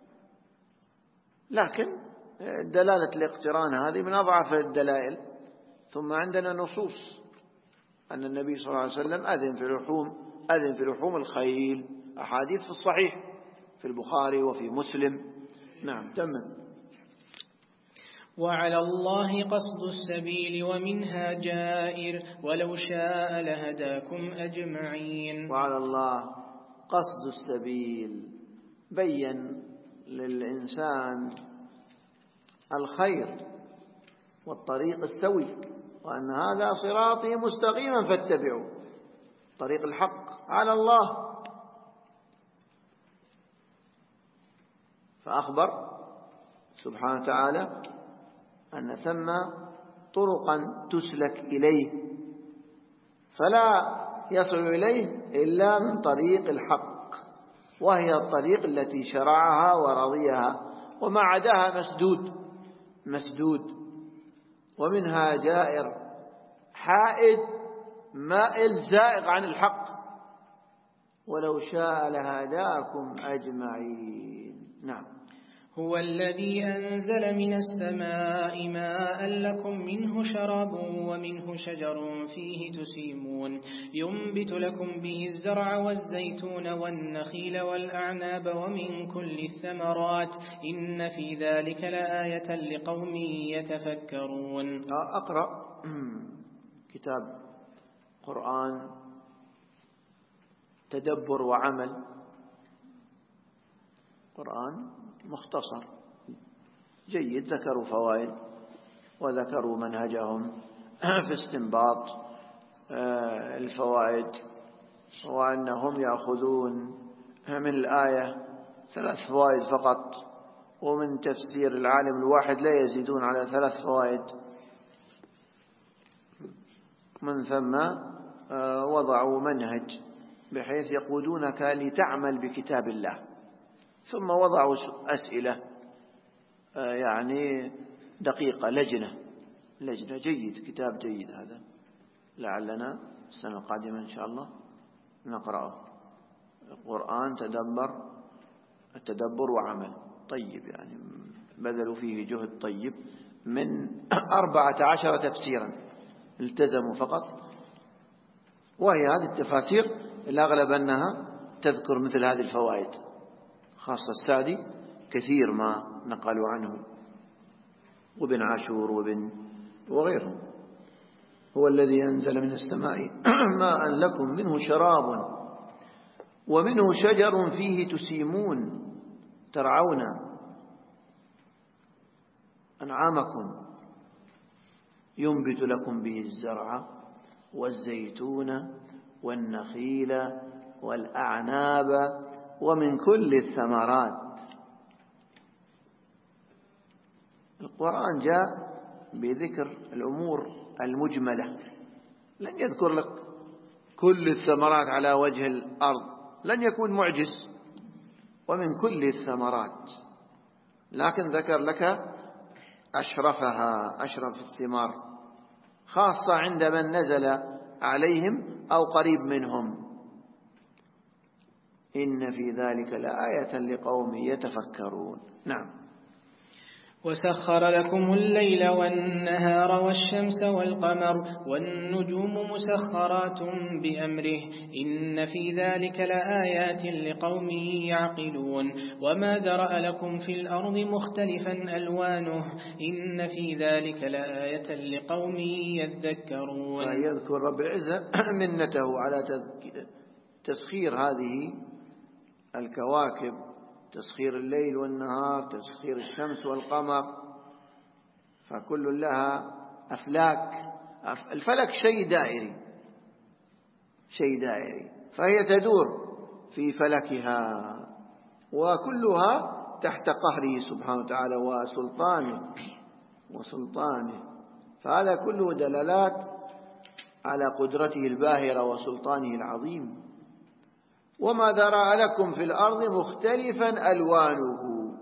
لكن دلالة الاقتران هذه من أضعف الدلائل. ثم عندنا نصوص أن النبي صلى الله عليه وسلم أذن في لحوم الخيل، أحاديث في الصحيح في البخاري وفي مسلم. نعم تمام. وعلى الله قصد السبيل ومنها جائر ولو شاء لهداكم أجمعين. وعلى الله قصد السبيل، بين للإنسان الخير والطريق السوي، وأن هذا صراطي مستقيما فاتبعوا طريق الحق على الله. فأخبر سبحانه وتعالى أن ثم طرقا تسلك إليه، فلا يصل إليه إلا من طريق الحق، وهي الطريق التي شرعها ورضيها، وما عداها مسدود، ومنها جائر حائد مائل زائغ عن الحق، ولو شاء لهداكم أجمعين. نعم. هو الذي أنزل من السماء ماء لكم منه شراب ومنه شجر فيه تسيمون ينبت لكم به الزرع والزيتون والنخيل والأعناب ومن كل الثمرات إن في ذلك لآية لقوم يتفكرون. أقرأ كتاب قرآن تدبر وعمل، قرآن مختصر جيد، ذكروا فوائد وذكروا منهجهم في استنباط الفوائد، وأنهم يأخذون من الآية 3 فوائد فقط، ومن تفسير العالم الواحد لا يزيدون على 3 فوائد. من ثم وضعوا منهج بحيث يقودونك لتعمل بكتاب الله، ثم وضعوا أسئلة يعني دقيقة، لجنة جيد، كتاب جيد هذا، لعلنا السنة القادمة إن شاء الله نقرأه. القرآن تدبر وعمل طيب، يعني بذلوا فيه جهد طيب، من 14 تفسيرا التزموا فقط، وهي هذه التفاسير الأغلب أنها تذكر مثل هذه الفوائد، خاصة السعدي كثير ما نقلوا عنه، وابن عاشور وغيرهم. هو الذي أنزل من السماء ماء لكم منه شراب ومنه شجر فيه تسيمون ترعون أنعامكم ينبت لكم به الزرع والزيتون والنخيل والأعناب ومن كل الثمرات. القرآن جاء بذكر الأمور المجملة، لن يذكر لك كل الثمرات على وجه الأرض، لن يكون معجز، ومن كل الثمرات، لكن ذكر لك أشرفها، أشرف الثمار، خاصة عند من نزل عليهم أو قريب منهم. إن في ذلك لآية لقوم يتفكرون. نعم. وسخر لكم الليل والنهار والشمس والقمر والنجوم مسخرات بأمره إن في ذلك لآيات لقوم يعقلون. وما ذرأ لكم في الأرض مختلفا ألوانه إن في ذلك لآية لقوم يذكرون. فيذكر رب العزة منته على تسخير هذه الكواكب، تسخير الليل والنهار، تسخير الشمس والقمر، فكل لها أفلاك. الفلك شيء دائري، فهي تدور في فلكها، وكلها تحت قهره سبحانه وتعالى وسلطانه، فهذا كله دلالات على قدرته الباهرة وسلطانه العظيم. وما ذرأ لكم في الأرض مختلفا ألوانه،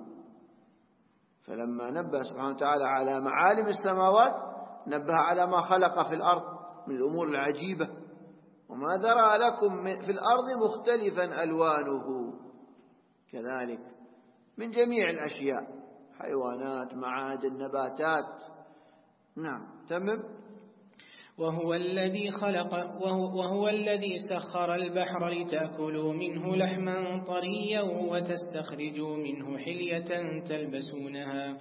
فلما نبه سبحانه وتعالى على معالم السماوات نبه على ما خلق في الأرض من الأمور العجيبة. وما ذرأ لكم في الأرض مختلفا ألوانه، كذلك من جميع الأشياء، حيوانات، معادن، نباتات. نعم. تمام. وهو الذي سخر البحر لتأكلوا منه لحما طريا وتستخرجوا منه حلية تلبسونها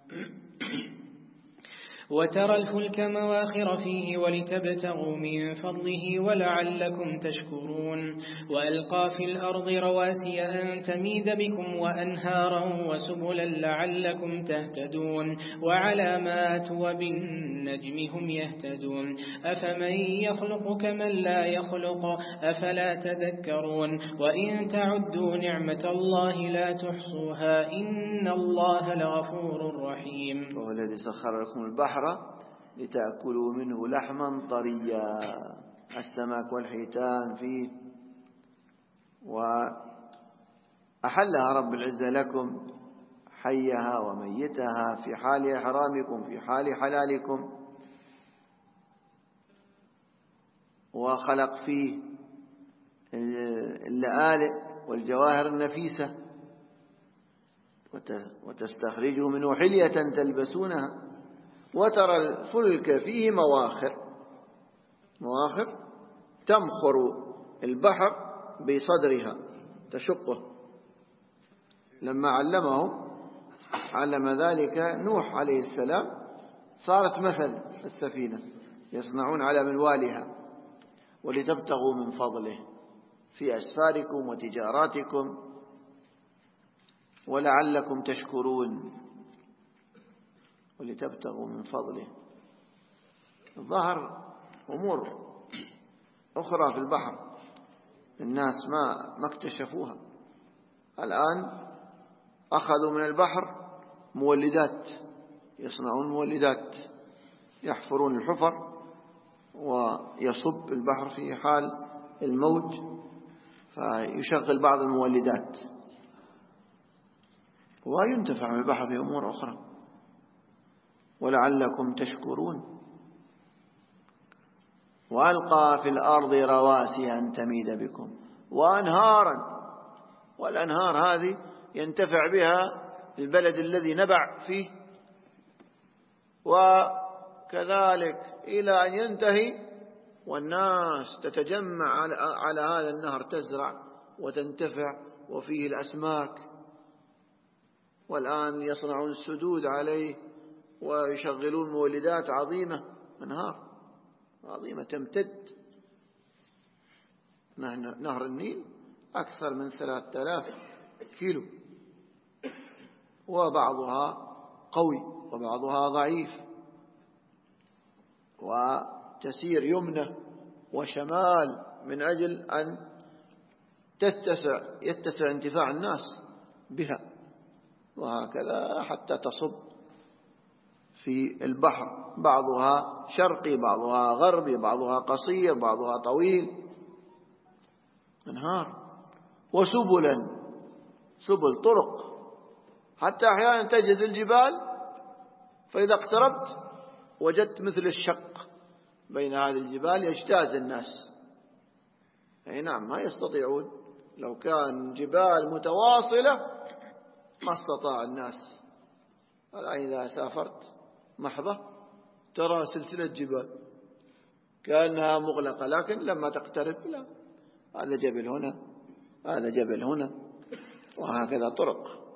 وترى الفلك مواخر فيه ولتبتغوا من فضله ولعلكم تشكرون. وألقى في الأرض رواسي أن تميد بكم وأنهارا وسبلا لعلكم تهتدون وعلامات وبالنجم هم يهتدون. أفمن يخلق كمن لا يخلق أفلا تذكرون. وإن تعدوا نعمة الله لا تحصوها إن الله لغفور رحيم. وهو الذي سخر لكم البحر لتأكلوا منه لحما طريا. السمك والحيتان فيه، وأحلها رب العزة لكم حيها وميتها في حال إحرامكم في حال حلالكم، وخلق فيه اللآلئ والجواهر النفيسة، وتستخرجوا منه حلية تلبسونها، وترى الفلك فيه مواخر تمخر البحر بصدرها تشقه. لما علم ذلك نوح عليه السلام صارت مثل السفينة يصنعون على منوالها، ولتبتغوا من فضله في أسفاركم وتجاراتكم ولعلكم تشكرون، ولتبتغوا من فضله. ظهر أمور أخرى في البحر الناس ما اكتشفوها. الآن أخذوا من البحر مولدات، يصنعون مولدات، يحفرون الحفر ويصب البحر في حال الموج فيشغل بعض المولدات، وينتفع من البحر في أمور أخرى. ولعلكم تشكرون. وألقى في الأرض رواسي أن تميد بكم وأنهارا، والأنهار هذه ينتفع بها البلد الذي نبع فيه، وكذلك إلى أن ينتهي والناس تتجمع على هذا النهر، تزرع وتنتفع، وفيه الأسماك، والآن يصنعون السدود عليه ويشغلون مولدات عظيمة، أنهار عظيمة تمتد. نهر النيل أكثر من 3000 كيلو، وبعضها قوي وبعضها ضعيف، وتسير يمنة وشمال من أجل أن يتسع انتفاع الناس بها، وهكذا حتى تصب في البحر، بعضها شرقي بعضها غربي بعضها قصير بعضها طويل، أنهار. وسبلا، سبل طرق، حتى أحيانا تجد الجبال فإذا اقتربت وجدت مثل الشق بين هذه الجبال، يجتاز الناس. أي نعم، ما يستطيعون، لو كان جبال متواصلة ما استطاع الناس. الآن إذا سافرت محظة ترى سلسلة جبال كأنها مغلقة، لكن لما تقترب لا، هذا جبل هنا هذا جبل هنا، وهكذا طرق.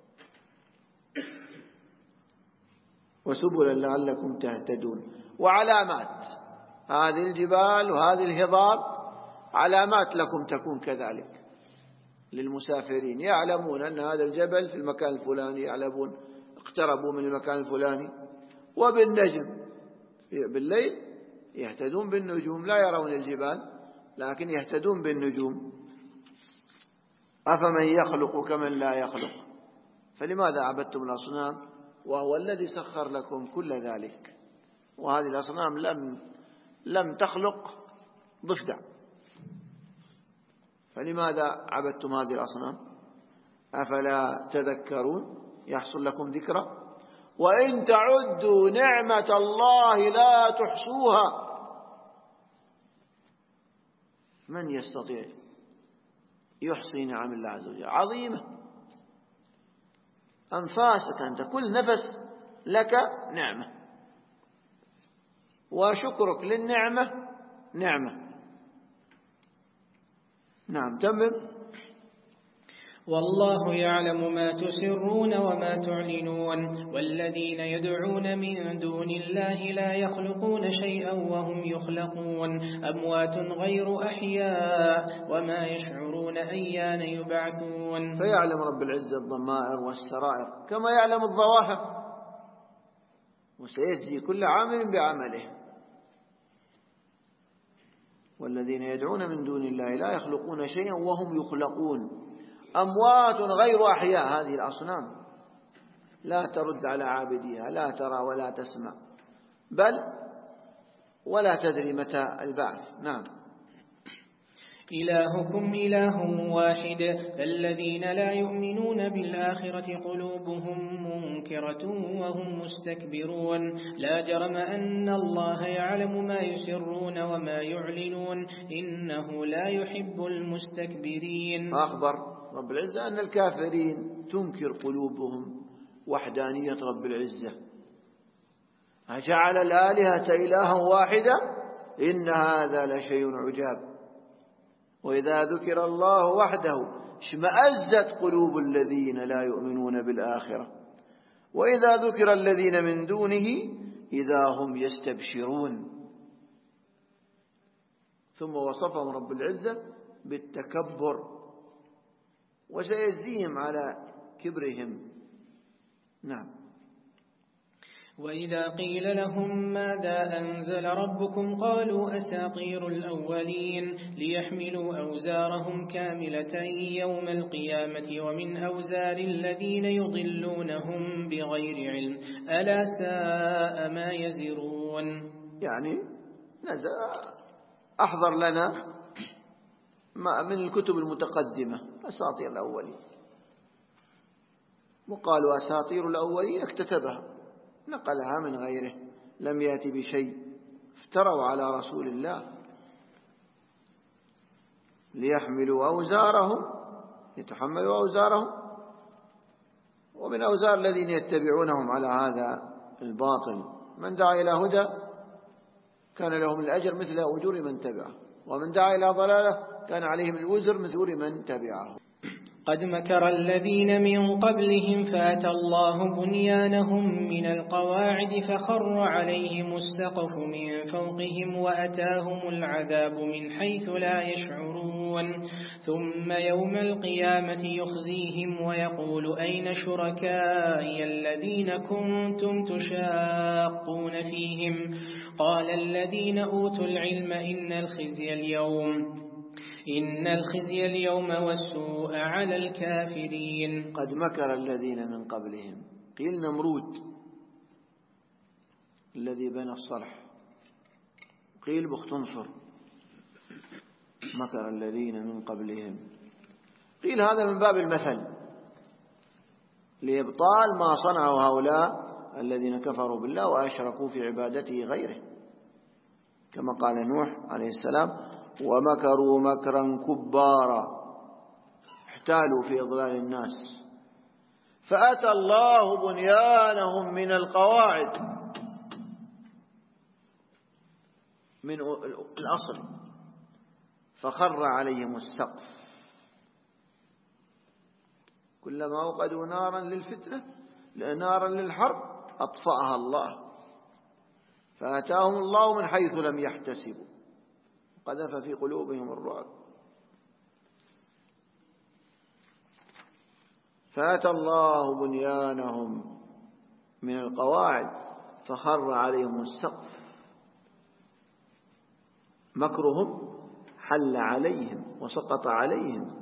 وسبلا لعلكم تهتدون. وعلامات، هذه الجبال وهذه الهضاب علامات لكم تكون كذلك للمسافرين، يعلمون أن هذا الجبل في المكان الفلاني، يعلمون اقتربوا من المكان الفلاني. وبالنجم، بالليل يهتدون بالنجوم، لا يرون الجبال لكن يهتدون بالنجوم. أفمن يخلق كمن لا يخلق، فلماذا عبدتم الأصنام وهو الذي سخر لكم كل ذلك؟ وهذه الأصنام لم تخلق ضفدع، فلماذا عبدتم هذه الأصنام؟ أفلا تذكرون؟ يحصل لكم ذكرى. وإن تعدوا نعمة الله لا تحصوها. من يستطيع يحصي نعم الله عز وجل؟ عظيمة. أنفاسك أنت، كل نفس لك نعمة، وشكرك للنعمة نعمة. نعم، تمام. والله يعلم ما تسرون وما تعلنون والذين يدعون من دون الله لا يخلقون شيئا وهم يخلقون أموات غير أحياء وما يشعرون أيان يبعثون. فيعلم رب العزة الضمائر والسرائر كما يعلم الظواهر، وسيجزي كل عامل بعمله. والذين يدعون من دون الله لا يخلقون شيئا وهم يخلقون أموات غير أحياء. هذه الأصنام لا ترد على عابديها، لا ترى ولا تسمع، بل ولا تدري متى البعث. نعم. إلهكم إله واحد فالذين لا يؤمنون بالآخرة قلوبهم منكرة وهم مستكبرون لا جرم أن الله يعلم ما يسرون وما يعلنون إنه لا يحب المستكبرين. أخبر رب العزة أن الكافرين تنكر قلوبهم وحدانية رب العزة. أجعل الآلهة إلها واحدة إن هذا لشيء عجاب. وإذا ذكر الله وحده اشمأزت قلوب الذين لا يؤمنون بالآخرة وإذا ذكر الذين من دونه إذا هم يستبشرون. ثم وصفهم رب العزة بالتكبر وسيجزيهم على كبرهم. نعم. وإذا قيل لهم ماذا أنزل ربكم قالوا أساطير الأولين ليحملوا أوزارهم كاملة يوم القيامة ومن أوزار الذين يضلونهم بغير علم ألا ساء ما يزرون. يعني أحضر لنا من الكتب المتقدمة أساطير الأولين، وقالوا أساطير الأولين اكتتبها نقلها من غيره لم يأتي بشيء، افتروا على رسول الله ليحملوا أوزارهم يتحملوا أوزارهم ومن أوزار الذين يتبعونهم على هذا الباطل. من دعا إلى هدى كان لهم الأجر مثل أجور من تبعه ومن دعا إلى ضلالة كان عليهم الوزر مثل أجور من تبعه. قد مكر الذين من قبلهم فأتى الله بنيانهم من القواعد فخر عليهم السقف من فوقهم وأتاهم العذاب من حيث لا يشعرون ثم يوم القيامة يخزيهم ويقول أين شركائي الذين كنتم تشاقون فيهم قال الذين أوتوا العلم إن الخزي اليوم والسوء على الكافرين. قد مكر الذين من قبلهم قيل نمرود الذي بنى الصرح قيل بختنصر مكر الذين من قبلهم قيل هذا من باب المثل لإبطال ما صنعوا هؤلاء الذين كفروا بالله وأشركوا في عبادته غيره كما قال نوح عليه السلام ومكروا مكرا كبارا احتالوا في إضلال الناس فأتى الله بنيانهم من القواعد من الأصل فخر عليهم السقف كلما أوقدوا نارا للفتنة نارا للحرب أطفأها الله فأتاهم الله من حيث لم يحتسبوا قذف في قلوبهم الرعب فأتى الله بنيانهم من القواعد فخر عليهم السقف مكرهم حل عليهم وسقط عليهم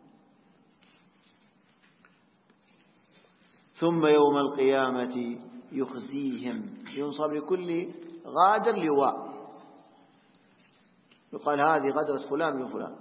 ثم يوم القيامة يخزيهم ينصب لكل غادر لواء يقال هذه غدرة فلان من فلان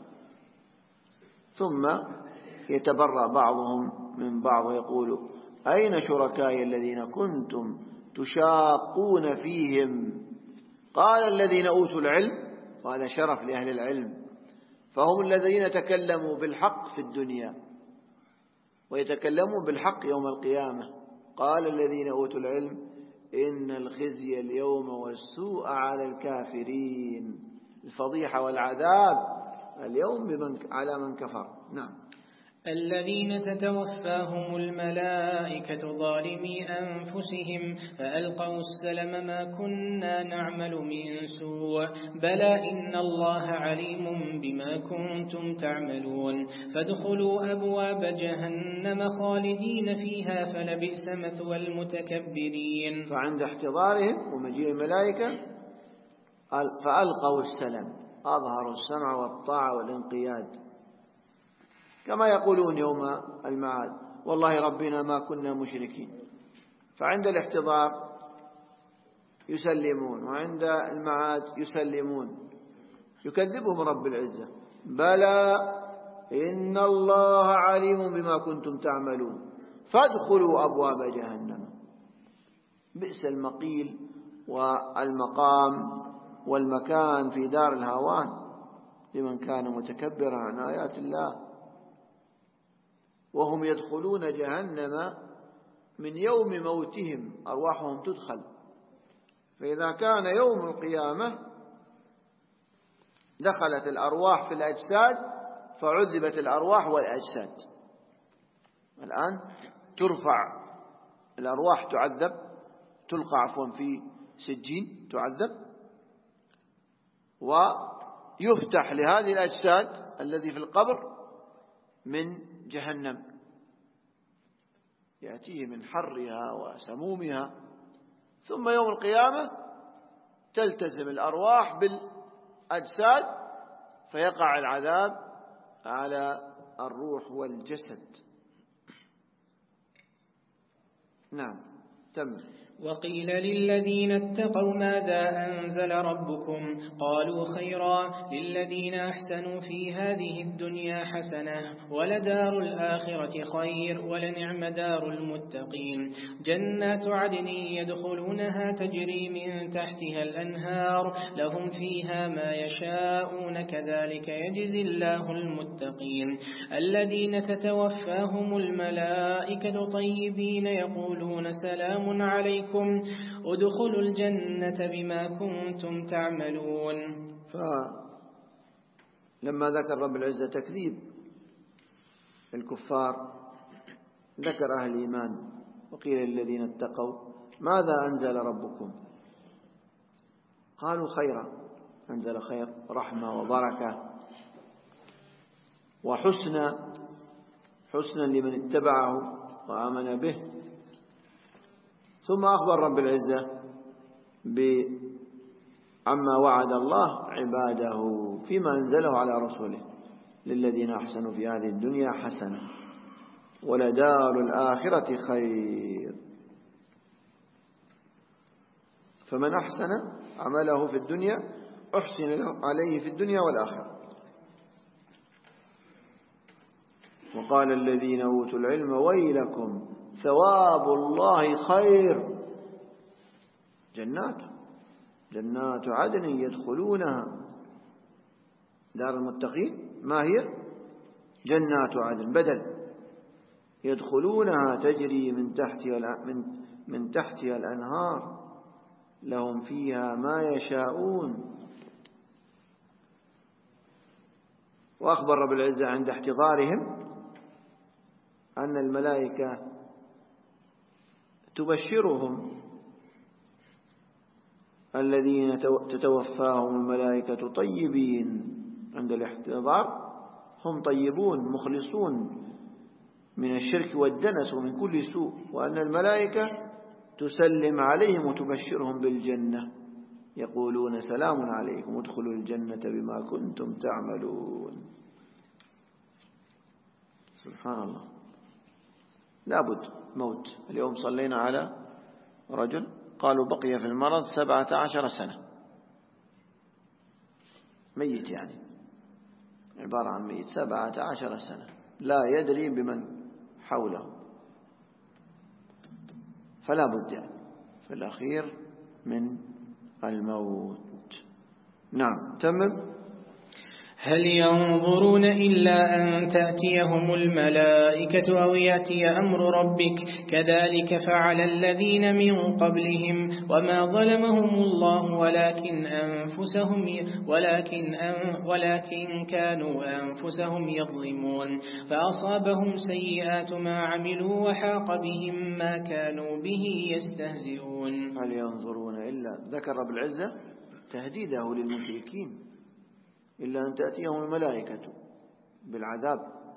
ثم يتبرأ بعضهم من بعض ويقول أين شركائي الذين كنتم تشاقون فيهم قال الذين أوتوا العلم وهذا شرف لأهل العلم فهم الذين تكلموا بالحق في الدنيا ويتكلموا بالحق يوم القيامة قال الذين أوتوا العلم إن الخزي اليوم والسوء على الكافرين الفضيحة والعذاب اليوم على من كفر. نعم. الذين تتوفاهم الملائكة ظالمي أنفسهم فألقوا السلم ما كنا نعمل من سوء بلى إن الله عليم بما كنتم تعملون فادخلوا أبواب جهنم خالدين فيها فلبئس مثوى المتكبرين. فعند احتضارهم ومجيء الملائكة فألقوا السلم أظهروا السمع والطاعة والانقياد كما يقولون يوم المعاد والله ربنا ما كنا مشركين. فعند الاحتضار يسلمون، وعند المعاد يسلمون، يكذبهم رب العزة. بلى إن الله عليم بما كنتم تعملون فادخلوا أبواب جهنم. بئس المقيل والمقام والمكان في دار الهوان لمن كان متكبرا عن آيات الله. وهم يدخلون جهنم من يوم موتهم، أرواحهم تدخل. فإذا كان يوم القيامة دخلت الأرواح في الأجساد فعذبت الأرواح والأجساد. الآن ترفع الأرواح تعذب، تلقى في سجين تعذب، ويفتح لهذه الأجساد الذي في القبر من جهنم، يأتيه من حرها وسمومها. ثم يوم القيامة تلتزم الأرواح بالأجساد فيقع العذاب على الروح والجسد. نعم تم. وقيل للذين اتقوا ماذا أنزل ربكم قالوا خيرا للذين أحسنوا في هذه الدنيا حسنة ولدار الآخرة خير ولنعم دار المتقين. جنات عدن يدخلونها تجري من تحتها الأنهار لهم فيها ما يشاءون كذلك يجزي الله المتقين. الذين تتوفاهم الملائكة طيبين يقولون سلام عليكم ادخلوا الجنة بما كنتم تعملون. فلما ذكر رب العزة تكذيب الكفار ذكر أهل الإيمان. وقيل للذين اتقوا ماذا أنزل ربكم قالوا خيرا، أنزل خير رحمة وبركة وحسنا لمن اتبعه وآمن به. ثم أخبر رب العزة عما وعد الله عباده فيما أنزله على رسوله للذين أحسنوا في هذه الدنيا حسنة ولدار الآخرة خير. فمن أحسن عمله في الدنيا أحسن عليه في الدنيا والآخرة. وقال الذين أوتوا العلم ويلكم ثواب الله خير. جنات عدن يدخلونها دار المتقين. ما هي؟ جنات عدن بدل يدخلونها تجري من تحتها الأنهار لهم فيها ما يشاءون. وأخبر رب العزة عند احتضارهم أن الملائكة تبشرهم، الذين تتوفاهم الملائكة طيبين. عند الاحتضار هم طيبون مخلصون من الشرك والدنس ومن كل سوء، وأن الملائكة تسلم عليهم وتبشرهم بالجنة يقولون سلام عليكم ادخلوا الجنة بما كنتم تعملون. سبحان الله، لابد موت. اليوم صلينا على رجل قالوا بقي في المرض 17 سنة ميت، يعني عبارة عن ميت 17 سنة لا يدري بمن حوله. فلا بد يعني في الأخير من الموت. نعم تمم. هل ينظرون إلا أن تأتيهم الملائكة أو يأتي أمر ربك كذلك فعل الذين من قبلهم وما ظلمهم الله ولكن كانوا أنفسهم يظلمون. فأصابهم سيئات ما عملوا وحاق بهم ما كانوا به يستهزئون. هل ينظرون إلا، ذكر رب العزة تهديده للمشركين، إلا أن تأتيهم الملائكة بالعذاب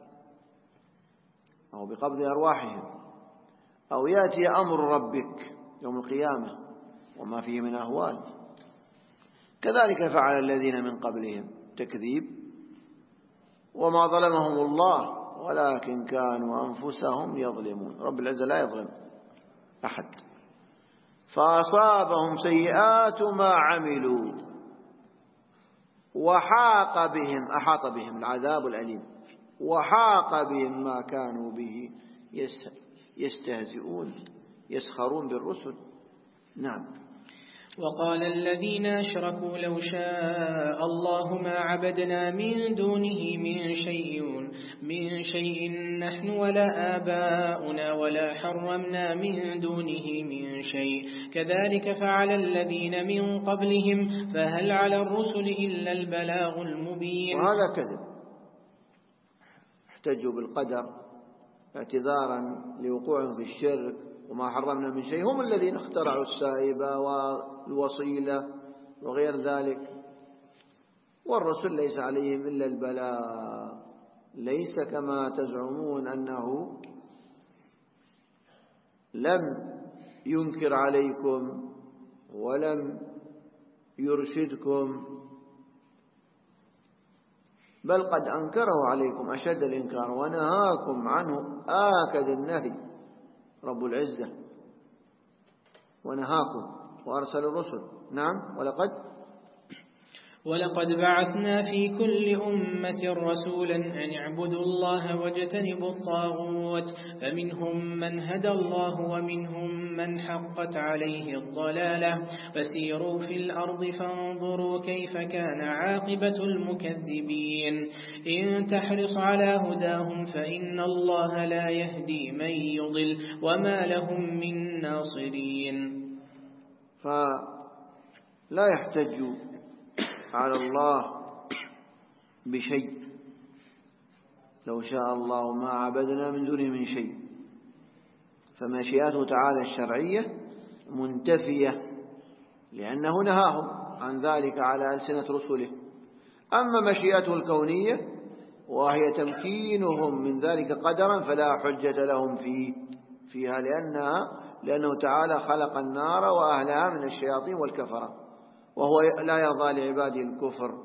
أو بقبض أرواحهم أو يأتي أمر ربك يوم القيامة وما فيه من أهوال. كذلك فعل الذين من قبلهم، تكذيب. وما ظلمهم الله ولكن كانوا أنفسهم يظلمون. رب العزة لا يظلم أحد. فأصابهم سيئات ما عملوا وحاق بهم، أحاط بهم العذاب الأليم، وحاق بهم ما كانوا به يستهزئون، يسخرون بالرسل. نعم. وقال الذين أشركوا لو شاء الله ما عبدنا من دونه من شيء نحن ولا آباؤنا ولا حرمنا من دونه من شيء كذلك فعل الذين من قبلهم فهل على الرسل إلا البلاغ المبين. وهذا كذب، احتجوا بالقدر اعتذارا لوقوعهم في الشرك وما حرمنا من شيء، هم الذين اخترعوا السائبة والوصيلة وغير ذلك، والرسل ليس عليهم إلا البلاغ، ليس كما تزعمون أنه لم ينكر عليكم ولم يرشدكم، بل قد أنكره عليكم أشد الإنكار ونهاكم عنه آكد النهي رب العزة، ونهاكم وأرسل الرسل. نعم. ولقد بعثنا في كل أمة رسولا أن اعبدوا الله واجتنبوا الطاغوت فمنهم من هدى الله ومنهم من حقت عليه الضلالة فسيروا في الأرض فانظروا كيف كان عاقبة المكذبين. إن تحرص على هداهم فإن الله لا يهدي من يضل وما لهم من ناصرين. فلا يحتج على الله بشيء، لو شاء الله ما عبدنا من دونه من شيء، فمشيئته تعالى الشرعية منتفية لأنه نهاهم عن ذلك على ألسنة رسله. أما مشيئته الكونية وهي تمكينهم من ذلك قدرا فلا حجة لهم فيها لأنه تعالى خلق النار وأهلها من الشياطين والكفرة، وهو لا يرضى لعباده الكفر.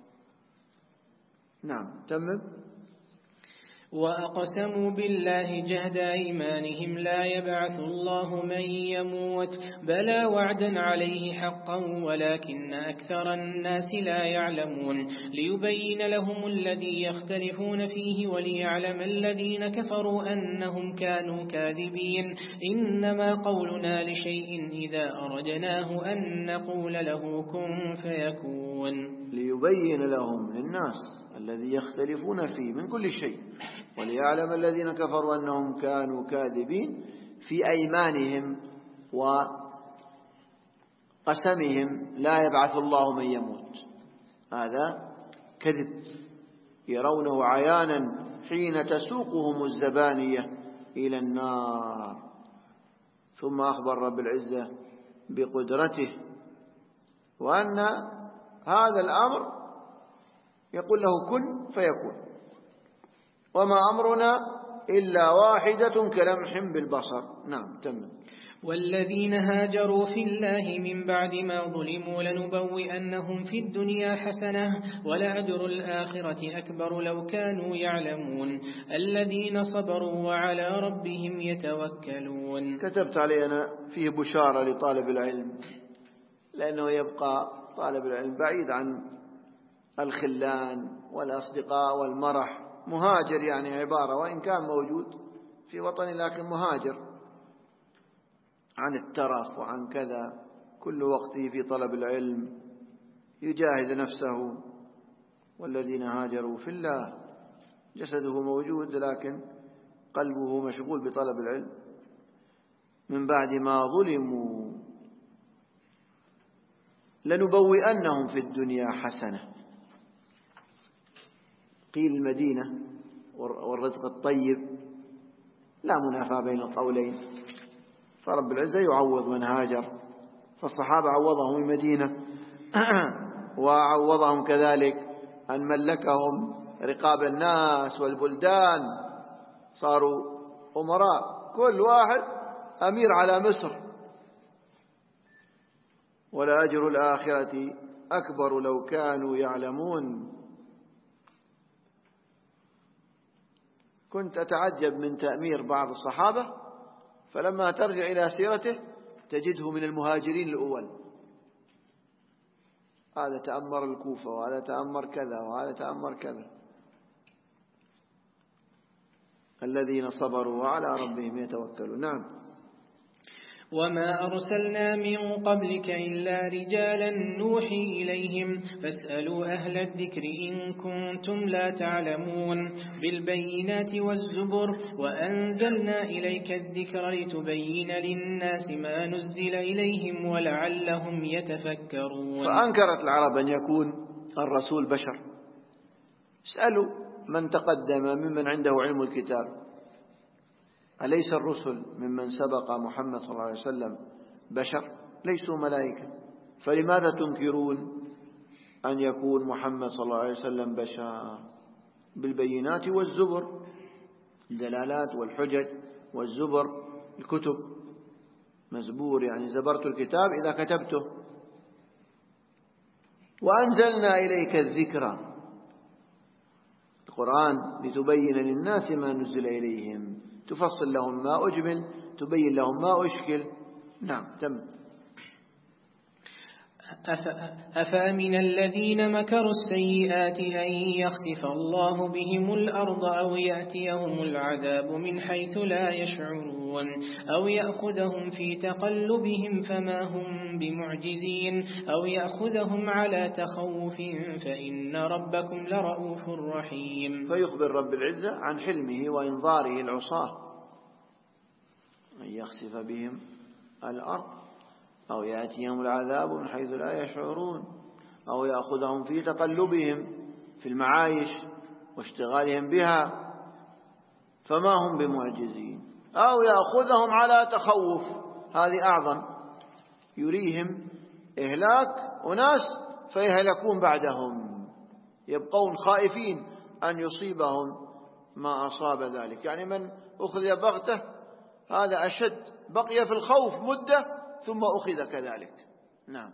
نعم. تمم. وأقسموا بالله جهد أيمانهم لا يبعث الله من يموت بلى وعدا عليه حقا ولكن أكثر الناس لا يعلمون. ليبين لهم الذي يختلفون فيه وليعلم الذين كفروا أنهم كانوا كاذبين. إنما قولنا لشيء إذا أردناه أن نقول له كن فيكون. ليبين لهم للناس الذي يختلفون فيه من كل شيء وليعلم الذين كفروا أنهم كانوا كاذبين في أيمانهم وقسمهم لا يبعث الله من يموت، هذا كذب يرونه عيانا حين تسوقهم الزبانية إلى النار. ثم أخبر رب العزة بقدرته وأن هذا الأمر يقول له كن فيكون، وما أمرنا إلا واحدة كلمح بالبصر. نعم. تمام. والذين هاجروا في الله من بعد ما ظلموا لنبوئنهم في الدنيا حسنة ولأجر الآخرة أكبر لو كانوا يعلمون. الذين صبروا وعلى ربهم يتوكلون. كتبت علينا فيه بشارة لطالب العلم، لأنه يبقى طالب العلم بعيد عن الخلان والأصدقاء والمرح، مهاجر يعني عبارة، وإن كان موجود في وطني لكن مهاجر عن الترف وعن كذا، كل وقته في طلب العلم يجاهد نفسه. والذين هاجروا في الله جسده موجود لكن قلبه مشغول بطلب العلم. من بعد ما ظلموا لنبوئنهم في الدنيا حسنة، قيل المدينة والرزق الطيب، لا منافاة بين القولين، فرب العزة يعوض من هاجر، فالصحابة عوضهم المدينة وعوضهم كذلك أن ملكهم رقاب الناس والبلدان، صاروا أمراء، كل واحد أمير على مصر. ولأجر الآخرة أكبر لو كانوا يعلمون. كنت أتعجب من تأمير بعض الصحابة، فلما ترجع إلى سيرته تجده من المهاجرين الأول، هذا تأمر الكوفة وهذا تأمر كذا وهذا تأمر كذا، الذين صبروا وعلى ربهم يتوكلون. نعم. وما أرسلنا من قبلك إلا رجالا نوحي إليهم فاسألوا أهل الذكر إن كنتم لا تعلمون بالبينات والزبر وأنزلنا إليك الذكر لتبين للناس ما نزل إليهم ولعلهم يتفكرون. فأنكرت العرب أن يكون الرسول بشر. اسألوا من تقدم ممن عنده علم الكتاب، أليس الرسل ممن سبق محمد صلى الله عليه وسلم بشر؟ ليسوا ملائكة، فلماذا تنكرون أن يكون محمد صلى الله عليه وسلم بشر؟ بالبينات والزبر، الدلالات والحجج والزبر، الكتب، مزبور يعني زبرت الكتاب إذا كتبته. وأنزلنا إليك الذكر، القرآن، لتبين للناس ما نزل إليهم، تفصل لهم ما أجمل، تبين لهم ما أشكل. نعم. تم. أفأمن الذين مكروا السيئات أن يخسف الله بهم الأرض أو يأتيهم العذاب من حيث لا يشعرون أو يأخذهم في تقلبهم فما هم بمعجزين أو يأخذهم على تخوف فإن ربكم لرؤوف رحيم. فيخبر رب العزة عن حلمه وإنظاره العصاة، أن يخسف بهم الأرض أو يأتيهم العذاب من حيث لا يشعرون أو يأخذهم في تقلبهم في المعايش واشتغالهم بها فما هم بمعجزين، أو يأخذهم على تخوف، هذه أعظم، يريهم إهلاك أناس فيهلكون بعدهم، يبقون خائفين أن يصيبهم ما أصاب ذلك. يعني من أخذ بغته هذا أشد، بقي في الخوف مدة ثم أخذ كذلك. نعم.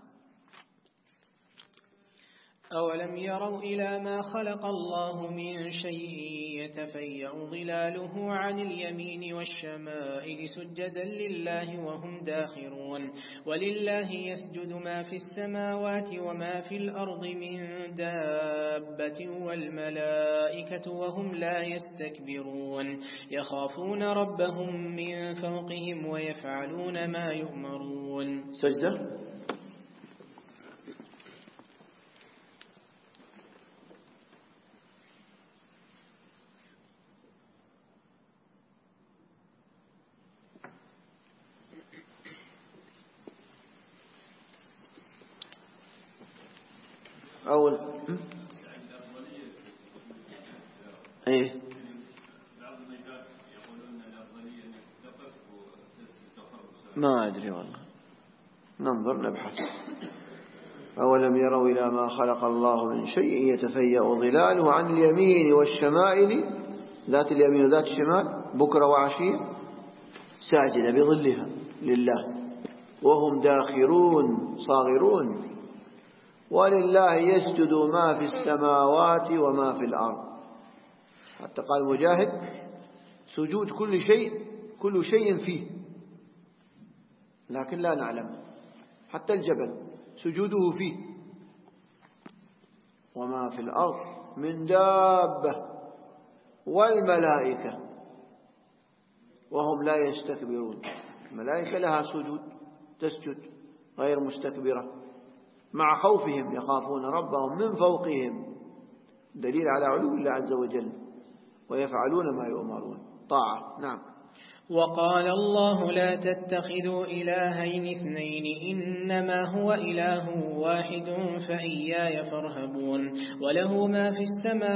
أولم يروا إلى ما خلق الله من شيء يتفيأ ظلاله عن اليمين والشمائل سجدا لله وهم داخرون ولله يسجد ما في السماوات وما في الأرض من دابة والملائكة وهم لا يستكبرون يخافون ربهم من فوقهم ويفعلون ما يؤمرون. سجدة. أول إيه ما أدري والله، ننظر نبحث. أولم يروا إلى ما خلق الله من شيء يتفيأ ظلاله عن اليمين والشمائل، ذات اليمين وذات الشمال بكرة وعشية، ساجدة بظلها لله وهم داخرون صاغرون ولله يسجد ما في السماوات وما في الأرض. حتى قال مجاهد سجود كل شيء فيه، لكن لا نعلم، حتى الجبل سجوده فيه. وما في الأرض من دابة والملائكة وهم لا يستكبرون، الملائكة لها سجود تسجد غير مستكبرة مع خوفهم، يخافون ربهم من فوقهم، دليل على علو الله عز وجل، ويفعلون ما يؤمرون، طاعة. نعم. وقال الله لا تتخذوا إلهين اثنين إنما هو إله واحد فإياي فارهبون وله ما في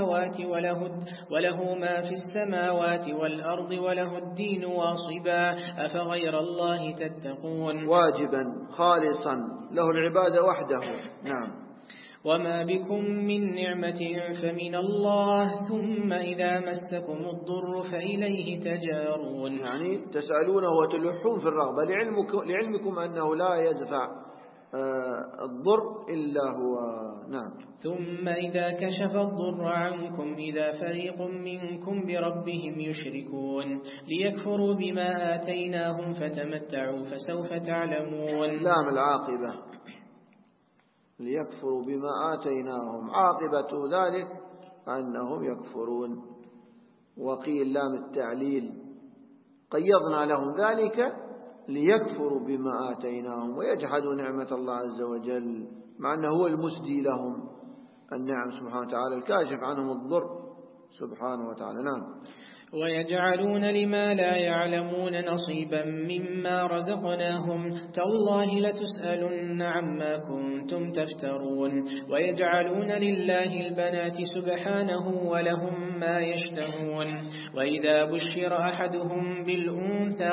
السماوات والأرض وله الدين واصبا أفغير الله تتقون. واجبا خالصا له العبادة وحده. نعم. وما بكم من نعمة فمن الله ثم إذا مسكم الضر فإليه تجارون. يعني تسألونه وتلحون في الرغبة لعلمكم أنه لا يدفع الضر إلا هو. نعم. ثم إذا كشف الضر عنكم إذا فريق منكم بربهم يشركون ليكفروا بما آتيناهم فتمتعوا فسوف تعلمون. لام العاقبة، ليكفروا بما آتيناهم، عاقبة ذلك أنهم يكفرون. وقيل لام التعليل، قيضنا لهم ذلك ليكفروا بما آتيناهم ويجحدوا نعمة الله عز وجل، مع أنه هو المسدي لهم النعم سبحانه وتعالى، الكاشف عنهم الضر سبحانه وتعالى. نعم. ويجعلون لما لا يعلمون نصيبا مما رزقناهم تالله لتسألن عما كنتم تفترون. ويجعلون لله البنات سبحانه ولهم ما يشتهون. وإذا بشر أحدهم بالأنثى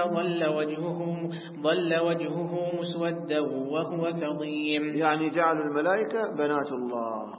ظل وجهه مسودا وهو كظيم. يعني جعلوا الملائكة بنات الله،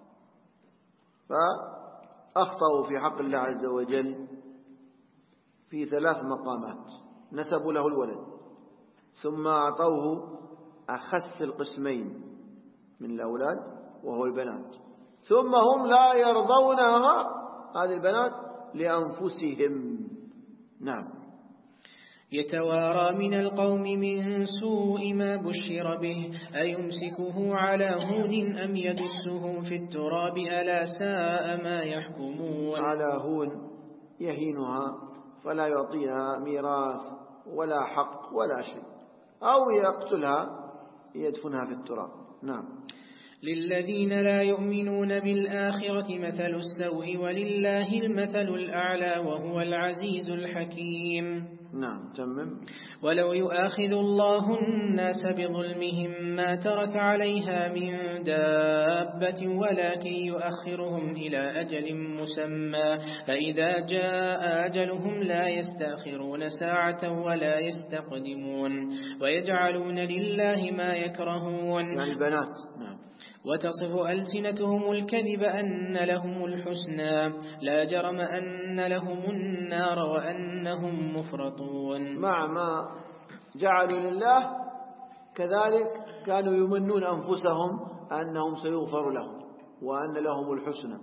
فأخطأوا في حق الله عز وجل في 3 مقامات. نسبوا له الولد، ثم أعطوه أخس القسمين من الأولاد وهو البنات، ثم هم لا يرضونها هذه البنات لأنفسهم. نعم. يتوارى من القوم من سوء ما بشر به أيمسكه على هون أم يدسه في التراب ألا ساء ما يحكمون. على هون يهينها فلا يعطيها ميراث ولا حق ولا شيء، أو يقتلها يدفنها في التراب. نعم. للذين لا يؤمنون بالآخرة مثل السوء ولله المثل الأعلى وهو العزيز الحكيم. نعم. تمم. ولو يؤاخذ الله الناس بظلمهم ما ترك عليها من دابة ولكن يؤخرهم إلى أجل مسمى فإذا جاء أجلهم لا يستأخرون ساعة ولا يستقدمون. ويجعلون لله ما يكرهون، يعني البنات. نعم. وتصف ألسنتهم الكذب أن لهم الحسنى لا جرم أن لهم النار وأنهم مفرطون. مع ما جعلوا لله كذلك كانوا يمنون أنفسهم أنهم سيغفر لهم وأن لهم الحسنى،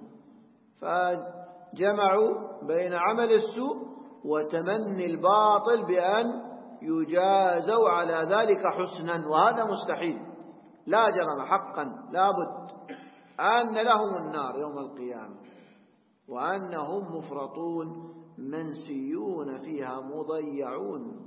فجمعوا بين عمل السوء وتمني الباطل بأن يجازوا على ذلك حسنا، وهذا مستحيل. لا جرم حقا لابد أن لهم النار يوم القيامة وأنهم مفرطون منسيون فيها مضيعون.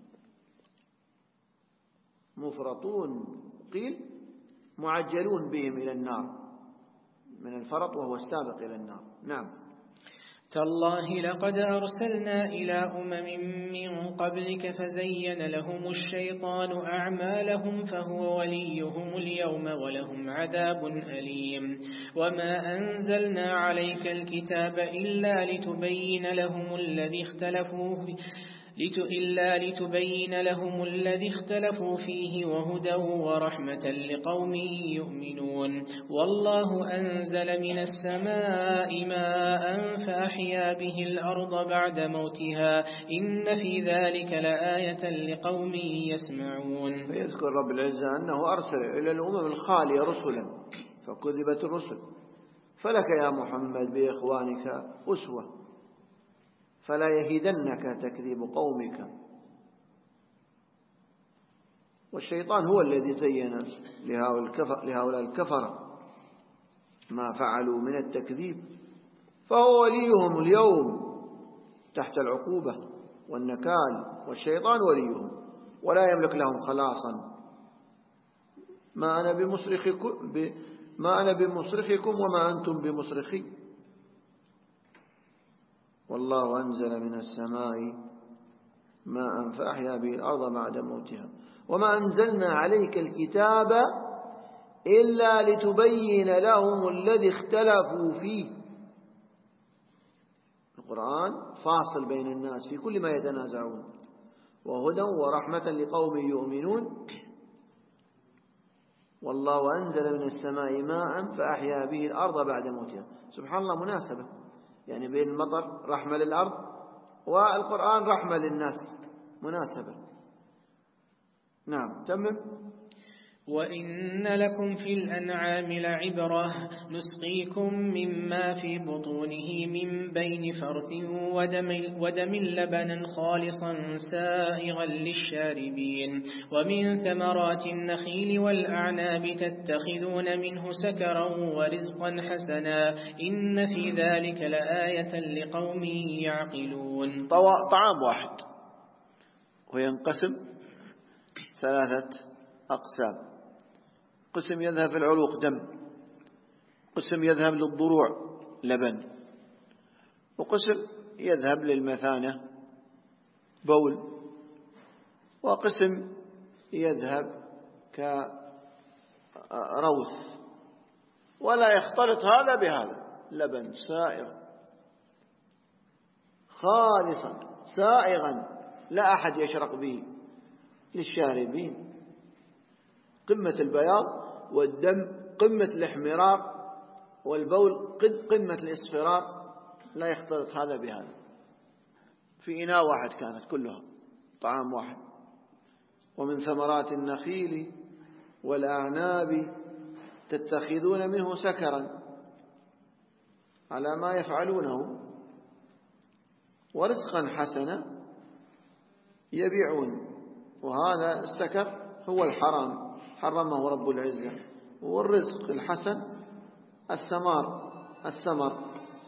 مفرطون قيل معجلون بهم إلى النار، من الفرط وهو السابق إلى النار. نعم. تالله لقد أرسلنا إلى أمم من قبلك فزين لهم الشيطان أعمالهم فهو وليهم اليوم ولهم عذاب أليم. وما أنزلنا عليك الكتاب إلا لتبين لهم الذي اختلفوا فيه وهدى ورحمة لقوم يؤمنون. والله أنزل من السماء ماء فأحيا به الأرض بعد موتها إن في ذلك لآية لقوم يسمعون. فيذكر رب العزة أنه أرسل إلى الأمم الخالية رسلا فكذبت الرسل، فلك يا محمد بإخوانك أسوة، فلا يهيدنك تكذيب قومك. والشيطان هو الذي زين لهؤلاء الكفرة ما فعلوا من التكذيب، فهو وليهم اليوم تحت العقوبة والنكال، والشيطان وليهم ولا يملك لهم خلاصا. ما أنا بمصرخكم وما أنتم بمصرخي. والله أنزل من السماء ماء فأحيا به الأرض بعد موتها وما أنزلنا عليك الكتاب إلا لتبين لهم الذي اختلفوا فيه. القرآن فاصل بين الناس في كل ما يتنازعون، وهدى ورحمة لقوم يؤمنون. والله أنزل من السماء ماء فأحيا به الأرض بعد موتها. سبحان الله، مناسبة يعني بين المطر رحمة للأرض والقرآن رحمة للناس، مناسبة. نعم. تمم. وإن لكم في الأنعام لعبرة نسقيكم مما في بطونه من بين فرث ودم لبنا خالصا سائغا للشاربين ومن ثمرات النخيل والأعناب تتخذون منه سكرا ورزقا حسنا إن في ذلك لآية لقوم يعقلون. طعام واحد وينقسم 3 أقسام: قسم يذهب في العروق دم، قسم يذهب للضروع لبن، وقسم يذهب للمثانة بول، وقسم يذهب كروث، ولا يختلط هذا بهذا. لبن سائغ خالصا سائغا لا أحد يشرق به للشاربين، قمة البياض، والدم قمة الاحمرار، والبول قمة الاصفرار، لا يختلط هذا بهذا. في إناء واحد كانت كلها طعام واحد. ومن ثمرات النخيل والأعناب تتخذون منه سكرا على ما يفعلونه ورزقا حسنا يبيعون. وهذا السكر هو الحرام حرمه رب العزة، والرزق الحسن الثمر.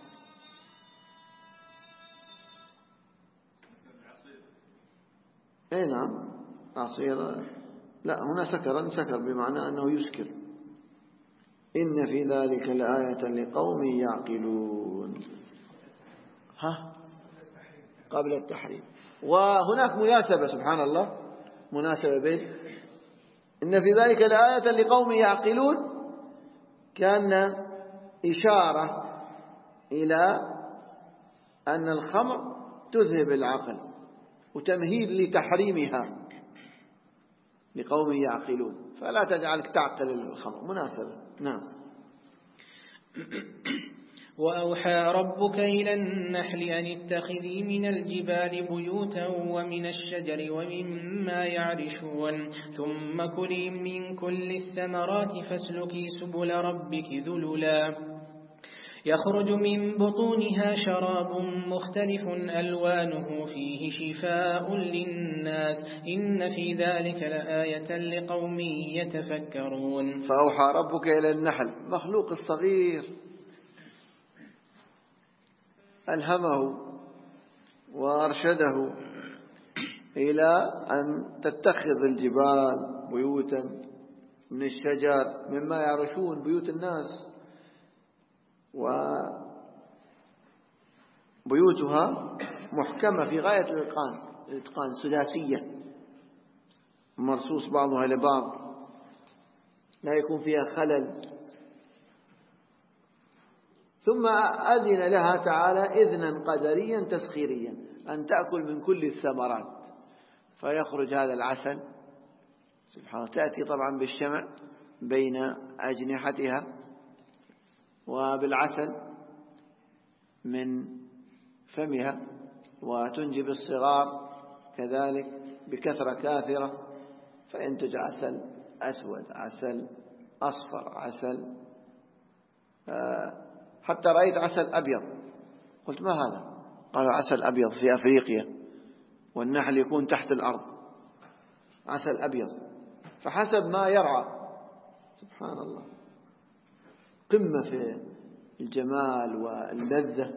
اي نعم، عصير. لا، هنا سكر بمعنى أنه يسكر. إن في ذلك لآية لقوم يعقلون. قبل التحريم. وهناك مناسبة سبحان الله، مناسبة بين إن في ذلك لآية لقوم يعقلون، كان إشارة إلى أن الخمر تذهب العقل، وتمهيد لتحريمها لقوم يعقلون، فلا تجعلك تعقل الخمر. مناسبة. نعم. وأوحى ربك إلى النحل أن اتخذي من الجبال بيوتا ومن الشجر ومما يعرشون ثم كلي من كل الثمرات فاسلكي سبل ربك ذللا يخرج من بطونها شراب مختلف ألوانه فيه شفاء للناس إن في ذلك لآية لقوم يتفكرون. فأوحى ربك إلى النحل، مخلوق الصغير، ألهمه وأرشده إلى أن تتخذ الجبال بيوتا من الشجر مما يعرشون، بيوت الناس، وبيوتها محكمة في غاية الإتقان، سداسية مرصوص بعضها لبعض، لا يكون فيها خلل. ثم أذن لها تعالى إذنا قدريا تسخيريا أن تأكل من كل الثمرات، فيخرج هذا العسل سبحانه، تأتي طبعا بالشمع بين أجنحتها وبالعسل من فمها، وتنجب الصغار كذلك بكثرة كاثرة، فينتج عسل أسود، عسل أصفر، عسل حتى رأيت عسل أبيض، قلت ما هذا؟ قالوا عسل أبيض في أفريقيا، والنحل يكون تحت الأرض، عسل أبيض، فحسب ما يرعى. سبحان الله، قمة في الجمال واللذة.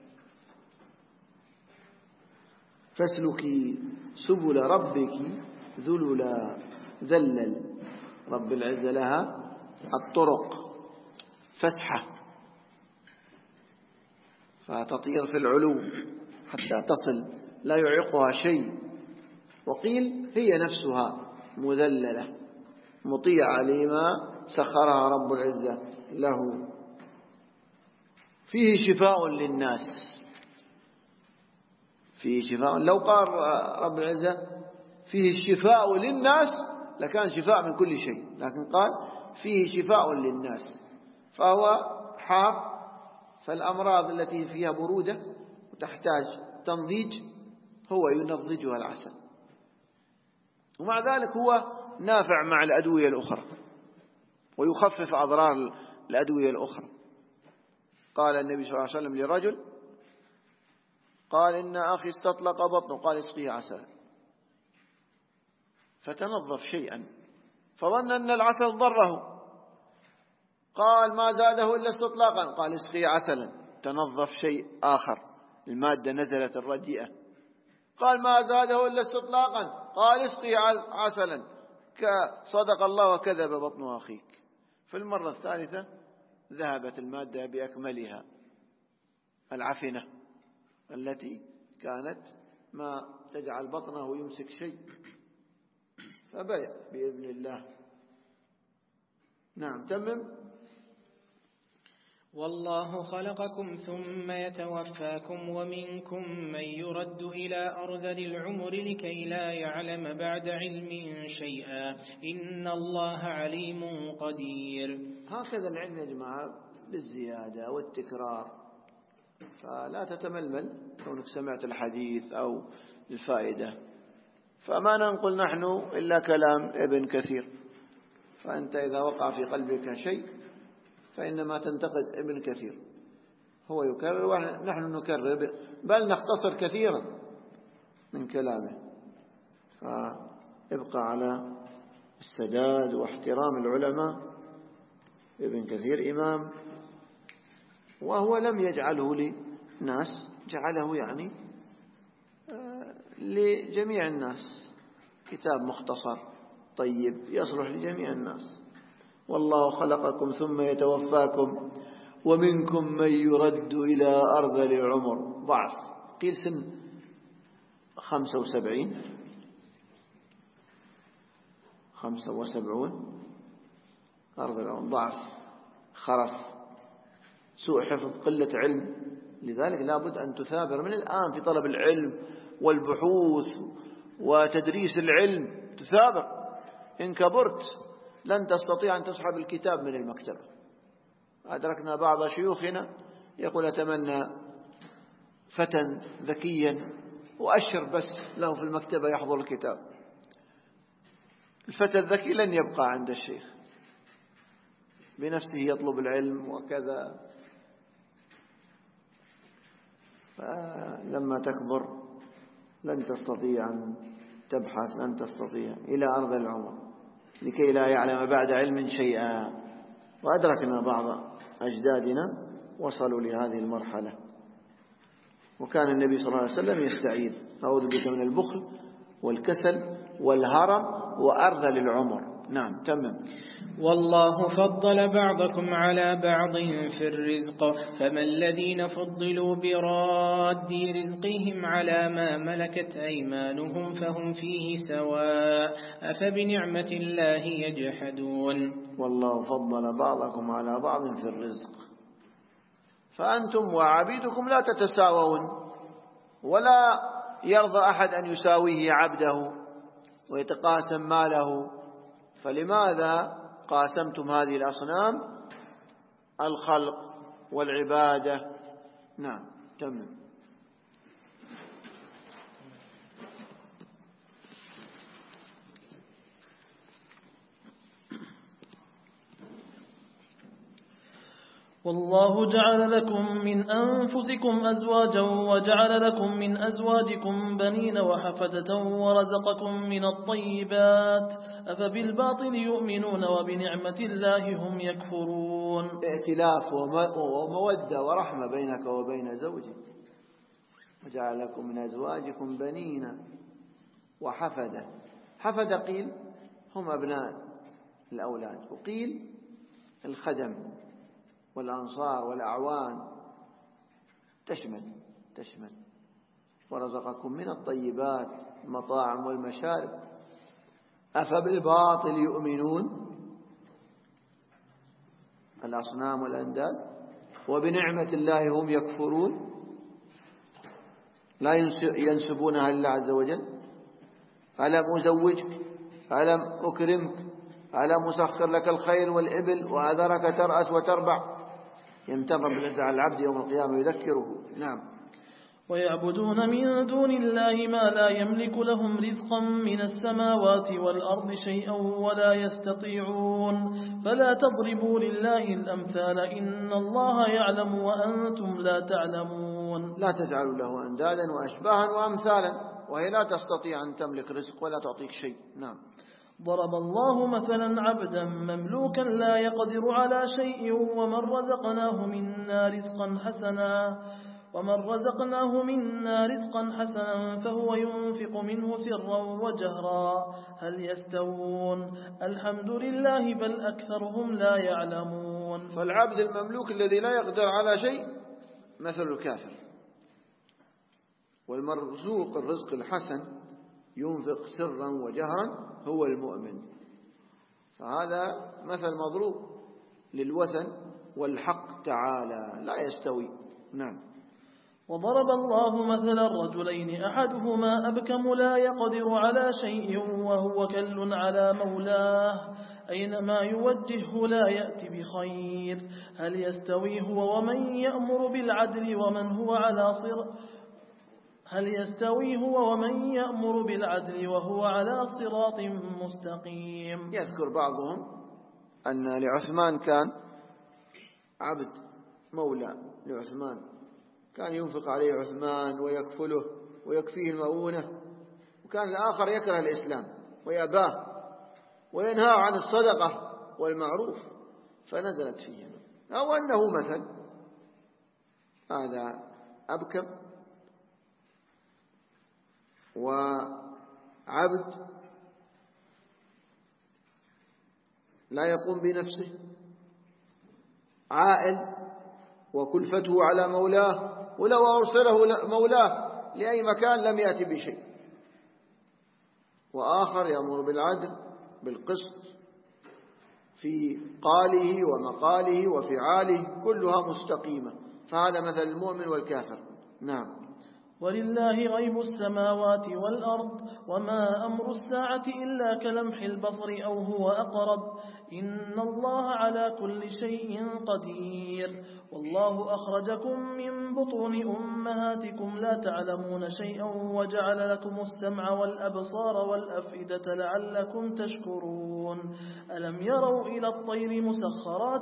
فاسلكي سبل ربك ذللا، ذلل رب العزة لها الطرق فسحة، فتطير في العلو حتى تصل لا يعيقها شيء. وقيل هي نفسها مذللة مطيعة لما سخرها رب العزة له. فيه شفاء للناس، فيه شفاء. لو قال رب العزة فيه الشفاء للناس لكان شفاء من كل شيء، لكن قال فيه شفاء للناس، فهو حار، فالأمراض التي فيها برودة وتحتاج تنضيج هو ينضجها العسل، ومع ذلك هو نافع مع الأدوية الأخرى ويخفف أضرار الأدوية الأخرى. قال النبي صلى الله عليه وسلم لرجل قال إن أخي استطلق بطنه، قال اسقيه عسلا، فتنظف شيئا فظن أن العسل ضره، قال ما زاده إلا استطلاقا، قال اسقيه عسلا، تنظف شيء آخر، المادة نزلت الرديئة، قال ما زاده إلا استطلاقا، قال اسقيه عسلا، صدق الله وكذب بطن أخيك. في المرة الثالثة ذهبت المادة بأكملها، العفنة التي كانت ما تجعل بطنه يمسك شيء، فبرئ بإذن الله. نعم تمم. والله خلقكم ثم يتوفاكم ومنكم من يرد إلى أرذل العمر لكي لا يعلم بعد علم شيئا إن الله عليم قدير. هكذا العلم يا جماعة بالزيادة والتكرار، فلا تتململ كونك سمعت الحديث أو الفائدة، فما ننقل نحن إلا كلام ابن كثير، فأنت إذا وقع في قلبك شيء فإنما تنتقد ابن كثير، هو يكرر ونحن نكرر، بل نختصر كثيرا من كلامه. فابقى على السداد واحترام العلماء. ابن كثير إمام، وهو لم يجعله لناس، جعله يعني لجميع الناس، كتاب مختصر طيب يصلح لجميع الناس. والله خلقكم ثم يتوفاكم ومنكم من يرد إلى أرذل العمر، ضعف، قيل سن 75 أرذل العمر، ضعف، خرف، سوء حفظ، قلة علم. لذلك لابد أن تثابر من الآن في طلب العلم والبحوث وتدريس العلم، تثابر. إن كبرت لن تستطيع أن تسحب الكتاب من المكتبة. أدركنا بعض شيوخنا يقول أتمنى فتى ذكيا وأشر بس له في المكتبة يحضر الكتاب. الفتى الذكي لن يبقى عند الشيخ، بنفسه يطلب العلم وكذا، فلما تكبر لن تستطيع أن تبحث، لن تستطيع، إلى أرذل العمر لكي لا يعلم بعد علم شيئا. وأدركنا بعض أجدادنا وصلوا لهذه المرحلة، وكان النبي صلى الله عليه وسلم يستعيذ: أعوذ بك من البخل والكسل والهرم وأرذل العمر. نعم تمام. والله فضل بعضكم على بعض في الرزق، فما الذين فضلوا براد رزقهم على ما ملكت أيمانهم فهم فيه سواء أفبنعمة الله يجحدون. والله فضل بعضكم على بعض في الرزق، فأنتم وعبيدكم لا تتساوون، ولا يرضى أحد أن يساويه عبده ويتقاسم ماله، فلماذا قاسمتم هذه الأصنام؟ الخلق والعبادة. نعم تمام. والله جعل لكم من أنفسكم أزواجا وجعل لكم من أزواجكم بنين وحفدة ورزقكم من الطيبات أفبالباطل يؤمنون وبنعمة الله هم يكفرون. ائتلاف ومودة ورحمة بينك وبين زوجك. وجعل لكم من أزواجكم بنين وحفدة. حفدة قيل هم أبناء الأولاد، وقيل الخدم والأنصار والأعوان، تشمل. ورزقكم من الطيبات المطاعم والمشارب. أفبالباطل يؤمنون، الأصنام والأنداد، وبنعمة الله هم يكفرون، لا ينسبونها لله عز وجل. ألم أزوجك، ألم أكرمك، ألم أسخر لك الخيل والإبل وأذرك ترأس وتربع. يمتر بالعزة على العبد يوم القيامة يذكره. نعم. ويعبدون من دون الله ما لا يملك لهم رزقا من السماوات والأرض شيئا ولا يستطيعون فلا تضربوا لله الأمثال إن الله يعلم وأنتم لا تعلمون. لا تجعلوا له أندادا وأشباها وأمثالا وهي لا تستطيع أن تملك رزق ولا تعطيك شيء. نعم. ضرب الله مثلا عبدا مملوكا لا يقدر على شيء ومن رزقناه منا رزقا حسنا فهو ينفق منه سرا وجهرا هل يستوون الحمد لله بل أكثرهم لا يعلمون. فالعبد المملوك الذي لا يقدر على شيء مثل الكافر، والمرزوق الرزق الحسن ينفق سرا وجهرا هو المؤمن. فهذا مثل مضروب للوثن والحق تعالى لا يستوي. نعم. وضرب الله مثلا الرجلين أحدهما أبكم لا يقدر على شيء وهو كل على مولاه أينما يوجهه لا يأتي بخير هل يستوي هو ومن يأمر بالعدل وهو على صراط مستقيم. يذكر بعضهم أن لعثمان كان عبد مولى لعثمان كان ينفق عليه عثمان ويكفله ويكفيه المؤونة، وكان الآخر يكره الإسلام ويأباه وينهى عن الصدقة والمعروف فنزلت فيه أو أنه مثل هذا أبكم وعبد لا يقوم بنفسه عائل وكلفته على مولاه ولو أرسله مولاه لأي مكان لم يأتي بشيء، وآخر يأمر بالعدل بالقسط في قاله ومقاله وفعاله كلها مستقيمة. فهذا مثل المؤمن والكافر. نعم. ولله غيب السماوات والأرض وما أمر الساعة إلا كلمح البصر أو هو أقرب إن الله على كل شيء قدير. والله أخرجكم من بطون أمهاتكم لا تعلمون شيئا وجعل لكم السمع والأبصار والأفئدة لعلكم تشكرون. ألم يروا إلى الطير مسخرات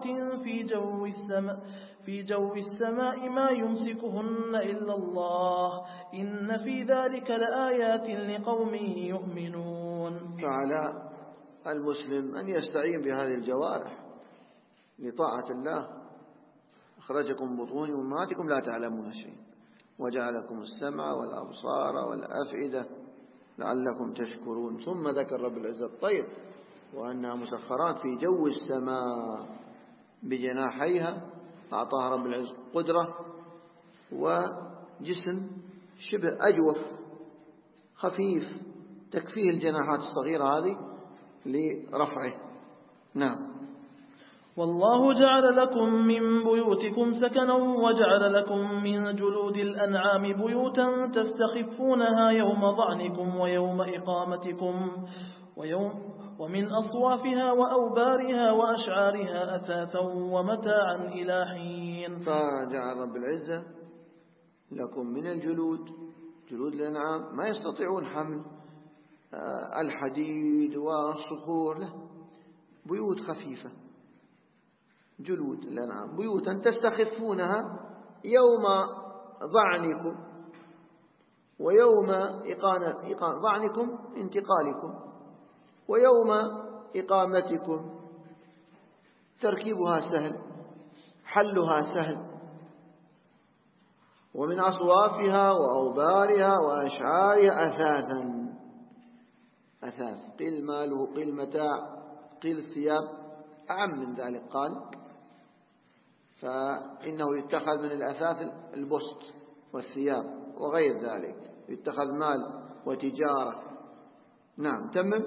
في جو السماء ما يمسكهن إلا الله إن في ذلك لآيات لقوم يؤمنون. فعلى المسلم أن يستعين بهذه الجوارح لطاعة الله. أخرجكم بطون أمهاتكم لا تعلمون شيء وجعلكم السمع والأبصار والأفئدة لعلكم تشكرون. ثم ذكر رب العزة الطير وأنها مسخرات في جو السماء بجناحيها. أعطاها رب العزة قدرة وجسم شبه أجوف خفيف تكفيه الجناحات الصغيرة هذه لرفعه. نعم. والله جعل لكم من بيوتكم سكنا وجعل لكم من جلود الأنعام بيوتا تستخفونها يوم ضعنكم ويوم إقامتكم ومن أصوافها وأوبارها وأشعارها أثاثا ومتاعا إلى حين. فجعل رب العزة لكم من الجلود جلود الأنعام ما يستطيعون حمل الحديد والصخور له بيوت خفيفة جلود الأنعام بيوتا تستخفونها يوم ضعنكم ويوم ضعنكم انتقالكم ويوم إقامتكم تركيبها سهل حلها سهل. ومن أصوافها وأوبارها وأشعارها أثاث قيل ماله قيل متاع قيل ثياب أعم من ذلك قال فإنه يتخذ من الأثاث البسط والثياب وغير ذلك يتخذ مال وتجارة. نعم. تمم.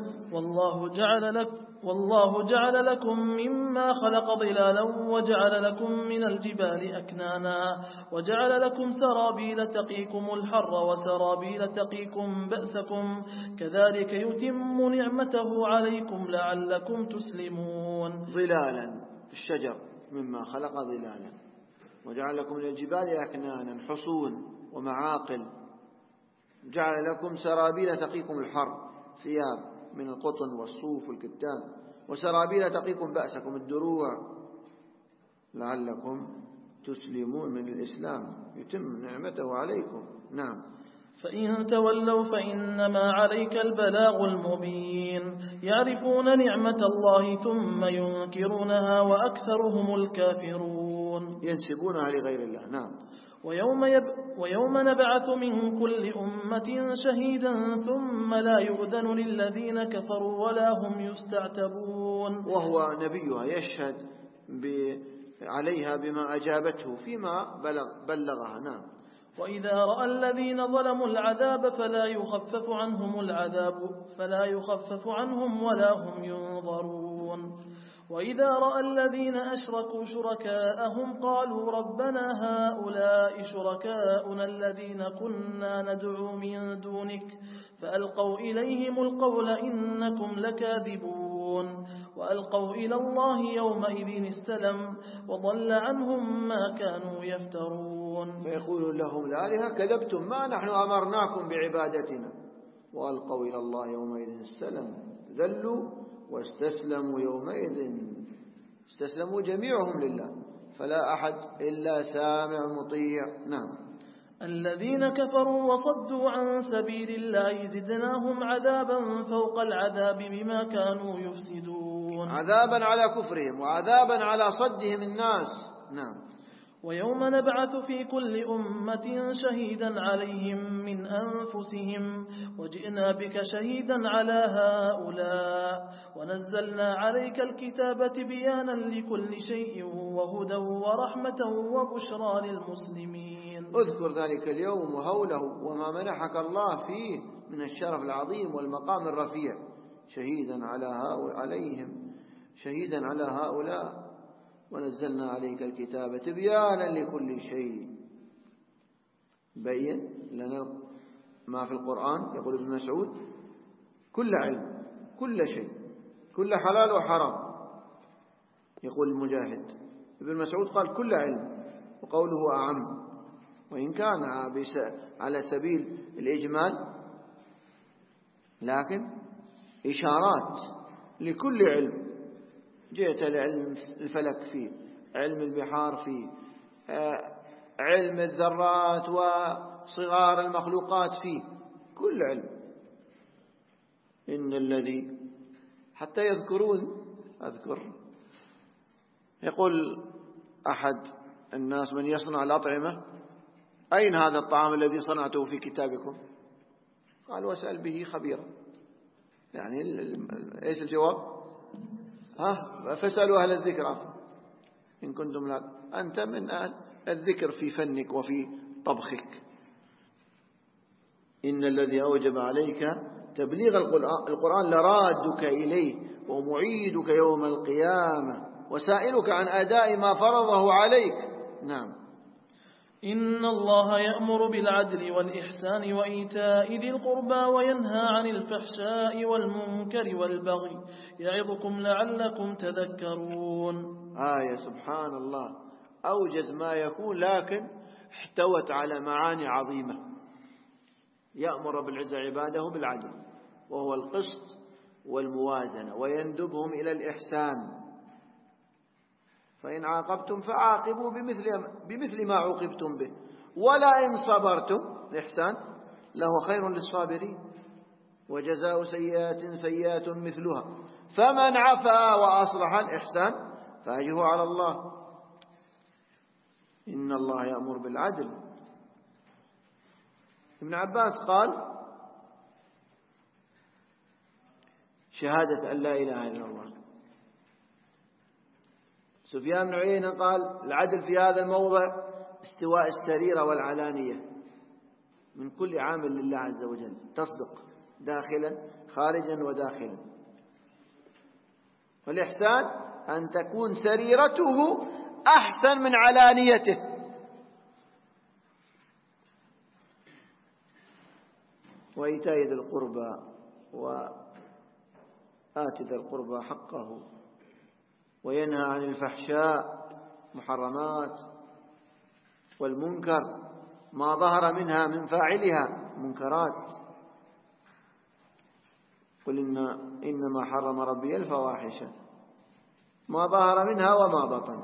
والله جعل لكم مما خلق ظلالا وجعل لكم من الجبال أكنانا وجعل لكم سرابيل تقيكم الحر وسرابيل تقيكم بأسكم كذلك يتم نعمته عليكم لعلكم تسلمون. ظلالا الشجر مما خلق ظلالا وجعل لكم من الجبال أكنانا حصون ومعاقل، جعل لكم سرابيل تقيكم الحر، ثياب من القطن والصوف والكتان، وسرابيل تقيكم بأسكم، الدروع، لعلكم تسلمون من الإسلام يتم نعمته عليكم. نعم. فإن تولوا فإنما عليك البلاغ المبين. يعرفون نعمة الله ثم ينكرونها وأكثرهم الكافرون. ينسبونها لغير الله. نعم. ويوم نبعث من كل أمة شهيدا ثم لا يؤذن للذين كفروا ولا هم يستعتبون. وهو نبيها يشهد عليها بما أجابته فيما بلغها. نعم. وإذا رأى الذين ظلموا العذاب فلا يخفف عنهم ولا هم ينظرون. وإذا رأى الذين أشركوا شركاءهم قالوا ربنا هؤلاء شركاؤنا الذين كنا ندعو من دونك فألقوا إليهم القول إنكم لكاذبون. وألقوا إلى الله يومئذ السلم وضل عنهم ما كانوا يفترون. فيقول لهم الآلهة كذبتم ما نحن أمرناكم بعبادتنا. وألقوا إلى الله يومئذ السلم، ذلوا واستسلموا يومئذ، استسلموا جميعهم لله، فلا أحد إلا سامع مطيع. نعم. الذين كفروا وصدوا عن سبيل الله زدناهم عذابا فوق العذاب بما كانوا يفسدون. عذابا على كفرهم وعذابا على صدهم الناس. نعم. ويوم نبعث في كل أمة شهيدا عليهم من أنفسهم وجئنا بك شهيدا على هؤلاء ونزلنا عليك الكتاب تبيانا لكل شيء وهدى ورحمة وبشرى للمسلمين. اذكر ذلك اليوم وهوله وما منحك الله فيه من الشرف العظيم والمقام الرفيع، شهيدا على هؤلاء ونزلنا عليك الكتاب تبيانا لكل شيء. بين لنا ما في القرآن. يقول ابن مسعود كل علم، كل شيء، كل حلال وحرام. يقول المجاهد ابن مسعود قال كل علم، وقوله أعم، وإن كان على سبيل الإجمال لكن إشارات لكل علم. جئت لعلم الفلك فيه، علم البحار فيه، علم الذرات وصغار المخلوقات فيه، كل علم. إن الذي حتى يذكرون، أذكر يقول أحد الناس من يصنع الأطعمة أين هذا الطعام الذي صنعته في كتابكم؟ قال واسأل به خبيرا. يعني إيش الجواب؟ فاسألوا أهل الذكر إن كنتم لا، أنت من أهل الذكر في فنك وفي طبخك. إن الذي أوجب عليك تبليغ القرآن لرادك إليه ومعيدك يوم القيامة وسائلك عن أداء ما فرضه عليك. نعم. إن الله يأمر بالعدل والإحسان وإيتاء ذي القربى وينهى عن الفحشاء والمنكر والبغي يعظكم لعلكم تذكرون. سبحان الله، أوجز ما يكون لكن احتوت على معاني عظيمة. يأمر بالعز عباده بالعدل وهو القسط والموازنة، ويندبهم إلى الإحسان. فإن عاقبتم فعاقبوا بمثل ما عوقبتم به ولئن صبرتم، الإحسان له خير للصابرين، وجزاء سيئات مثلها، فمن عفا وأصلح الإحسان فأجره على الله. إن الله يأمر بالعدل. ابن عباس قال شهادة أن لا إله إلا الله. سفيان بن عيينة قال العدل في هذا الموضع استواء السريرة والعلانية من كل عامل لله عز وجل، تصدق داخلا خارجا وداخلا. والإحسان أن تكون سريرته أحسن من علانيته. وإيتاء ذي القربى وآت ذي القربى حقه، وينهى عن الفحشاء محرمات والمنكر ما ظهر منها من فاعلها منكرات. قل إنما حرم ربي الفواحش ما ظهر منها وما بطن،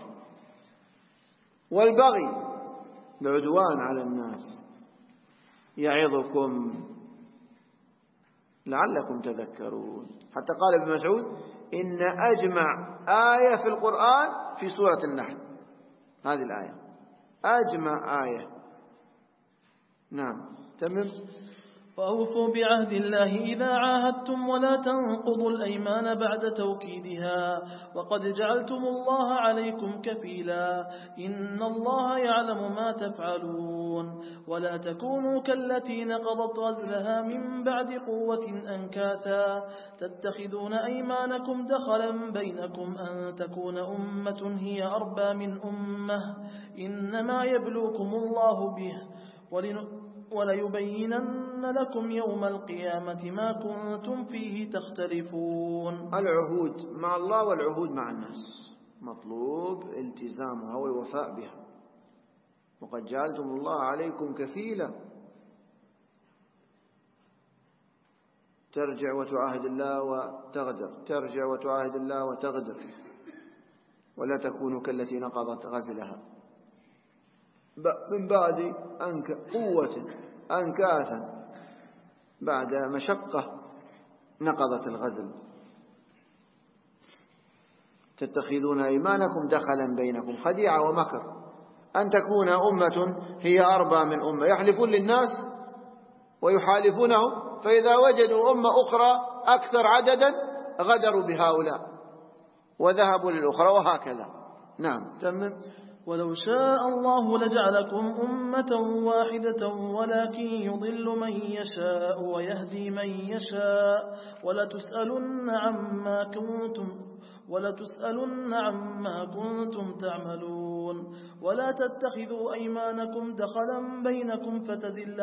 والبغي العدوان على الناس، يعظكم لعلكم تذكرون. حتى قال ابن مسعود إن أجمع آية في القرآن في سورة النحل، هذه الآية أجمع آية. نعم تمام. وأوفوا بعهد الله إذا عاهدتم ولا تنقضوا الأيمان بعد توكيدها وقد جعلتم الله عليكم كفيلا إن الله يعلم ما تفعلون. ولا تكونوا كالتي نقضت غزلها من بعد قوة أنكاثا تتخذون أيمانكم دخلا بينكم أن تكون أمة هي أربى من أمة إنما يبلوكم الله به وليبينن لكم يوم القيامة ما كنتم فيه تختلفون. العهود مع الله والعهود مع الناس مطلوب التزامها والوفاء بها. وقد جعلتم الله عليكم كفيلا، ترجع وتعاهد الله وتغدر، ترجع وتعاهد الله وتغدر. ولا تكونوا كالتي نقضت غزلها من بعد قوة أنكاثا، بعد مشقة نقضت الغزل. تتخذون أيمانكم دخلا بينكم، خديعة ومكر، أن تكون أمة هي أربى من أمة، يحلفون للناس ويحالفونهم، فإذا وجدوا أمة أخرى أكثر عددا غدروا بهؤلاء وذهبوا للأخرى، وهكذا. نعم تمام. ولو شاء الله لجعلكم أمة واحدة ولكن يضل من يشاء ويهدي من يشاء ولتسألن عما كنتم تعملون. ولا تتخذوا أيمانكم دخلا بينكم فتزل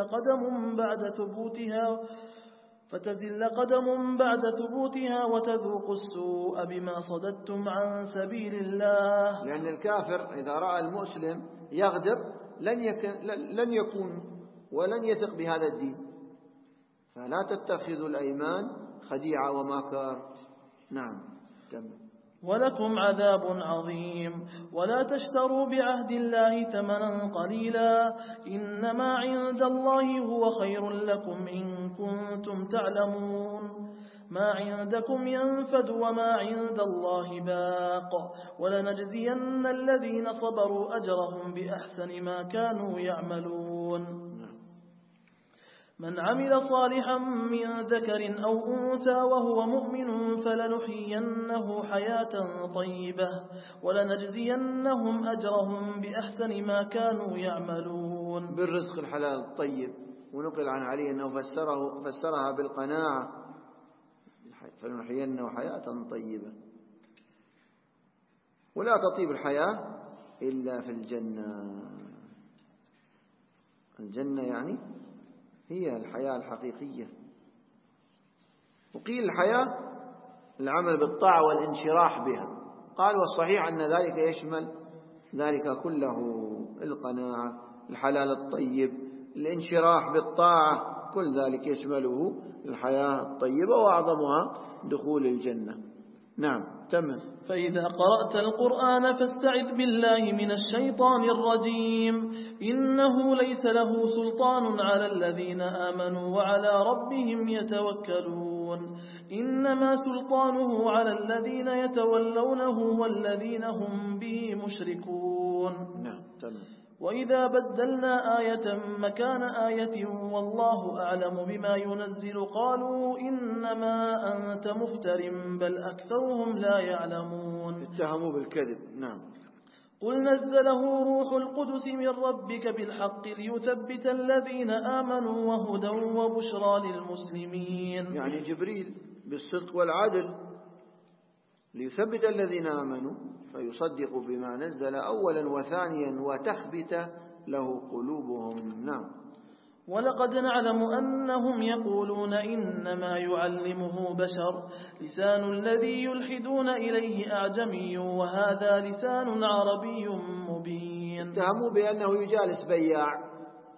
قدم بعد ثبوتها وتذوقوا السوء بما صددتم عن سبيل الله. لأن الكافر إذا رأى المسلم يغدر لن يكون ولن يثق بهذا الدين. فلا تتخذوا الأيمان خديعة ومكر. نعم تمام. ولكم عذاب عظيم. ولا تشتروا بعهد الله ثمنا قليلا إنما عند الله هو خير لكم إن كنتم تعلمون. ما عندكم ينفد وما عند الله باق ولنجزين الذين صبروا أجرهم بأحسن ما كانوا يعملون. من عمل صالحا من ذكر أو أنثى وهو مؤمن فلنحيينه حياة طيبة ولنجزينهم أجرهم بأحسن ما كانوا يعملون. بالرزق الحلال الطيب. ونقل عن علي أنه فسرها بالقناعة، فلنحيينه حياة طيبة. ولا تطيب الحياة إلا في الجنة. الجنة يعني هي الحياة الحقيقية. وقيل الحياة العمل بالطاعة والانشراح بها. قال والصحيح أن ذلك يشمل ذلك كله: القناعة، الحلال الطيب، الانشراح بالطاعة، كل ذلك يشمله الحياة الطيبة، وأعظمها دخول الجنة. نعم تمام. فإذا قرأت القرآن فاستعذ بالله من الشيطان الرجيم إنه ليس له سلطان على الذين آمنوا وعلى ربهم يتوكلون. إنما سلطانه على الذين يتولونه والذين هم به مشركون. نعم تمام. وإذا بدلنا آية مكان آية والله أعلم بما ينزل قالوا إنما أنت مفتر بل أكثرهم لا يعلمون. اتهموا بالكذب. نعم. قل نزله روح القدس من ربك بالحق ليثبت الذين آمنوا وهدى وبشرى للمسلمين. يعني جبريل بالصدق والعدل ليثبت الذين آمنوا فيصدق بما نزل أولا وثانيا وتخبت له قلوبهم. نعم. ولقد نعلم أنهم يقولون إنما يعلمه بشر لسان الذي يلحدون إليه أعجمي وهذا لسان عربي مبين. اتهموا بأنه يجالس بياع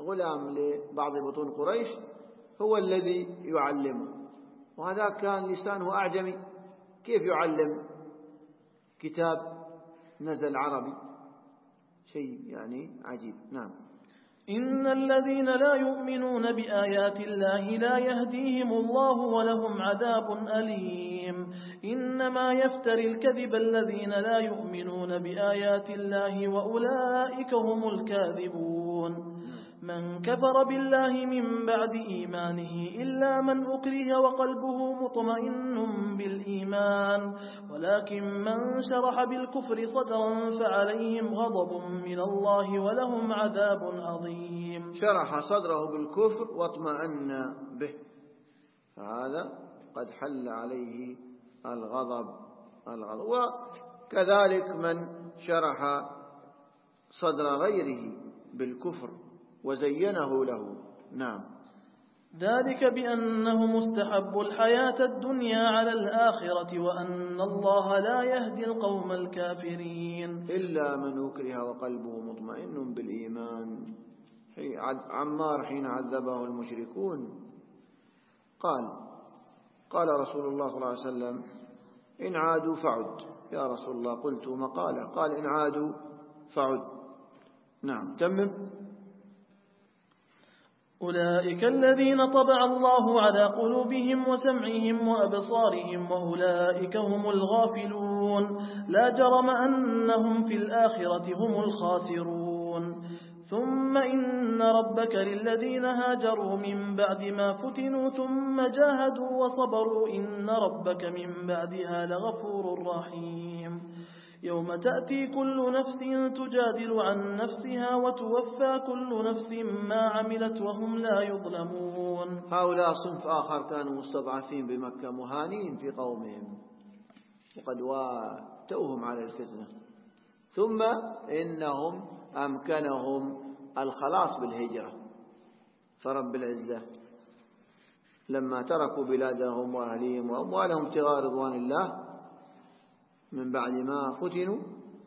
غلام لبعض بطون قريش هو الذي يعلمه، وهذا كان لسانه أعجمي، كيف يعلم كتاب نزل عربي؟ شيء يعني عجيب. نعم. إن الذين لا يؤمنون بآيات الله لا يهديهم الله ولهم عذاب أليم. إنما يفتري الكذب الذين لا يؤمنون بآيات الله وأولئك هم الكاذبون. من كفر بالله من بعد إيمانه إلا من أكره وقلبه مطمئن بالإيمان، ولكن من شرح بالكفر صدرا فعليهم غضب من الله ولهم عذاب عظيم. شرح صدره بالكفر واطمأن به، فهذا قد حل عليه الغضب. وكذلك من شرح صدر غيره بالكفر وزينه له. نعم. ذلك بأنهم استحبوا الحياة الدنيا على الآخرة وأن الله لا يهدي القوم الكافرين. إلا من أكره وقلبه مطمئن بالإيمان. عمار حين عذبه المشركون قال رسول الله صلى الله عليه وسلم: إن عادوا فعد. يا رسول الله قلت مقالة، قال: إن عادوا فعد. نعم. تمم. أولئك الذين طبع الله على قلوبهم وسمعهم وأبصارهم وأولئك هم الغافلون. لا جرم أنهم في الآخرة هم الخاسرون. ثم إن ربك للذين هاجروا من بعد ما فتنوا ثم جاهدوا وصبروا إن ربك من بعدها لغفور رحيم. يوم تأتي كل نفس تجادل عن نفسها وتوفى كل نفس ما عملت وهم لا يظلمون. هؤلاء صنف آخر كانوا مستضعفين بمكة مهانين في قومهم وقد واتوهم على الفتنة، ثم إنهم أمكنهم الخلاص بالهجرة. فرب العزة لما تركوا بلادهم وأهليهم وأموالهم ابتغاء رضوان الله من بعد ما فتنوا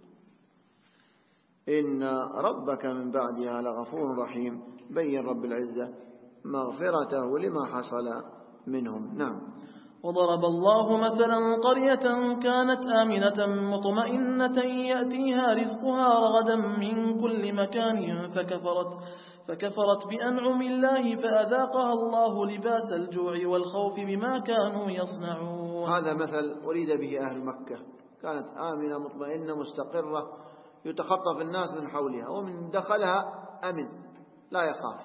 إن ربك من بعدها لغفور رحيم. بين رب العزة مغفرته لما حصل منهم. نعم. وضرب الله مثلا قرية كانت آمنة مطمئنة يأتيها رزقها رغدا من كل مكان فكفرت بأنعم الله فأذاقها الله لباس الجوع والخوف بما كانوا يصنعون. هذا مثل أريد به أهل مكة، كانت آمنة مطمئنة مستقرة يتخطف الناس من حولها ومن دخلها أمن لا يخاف،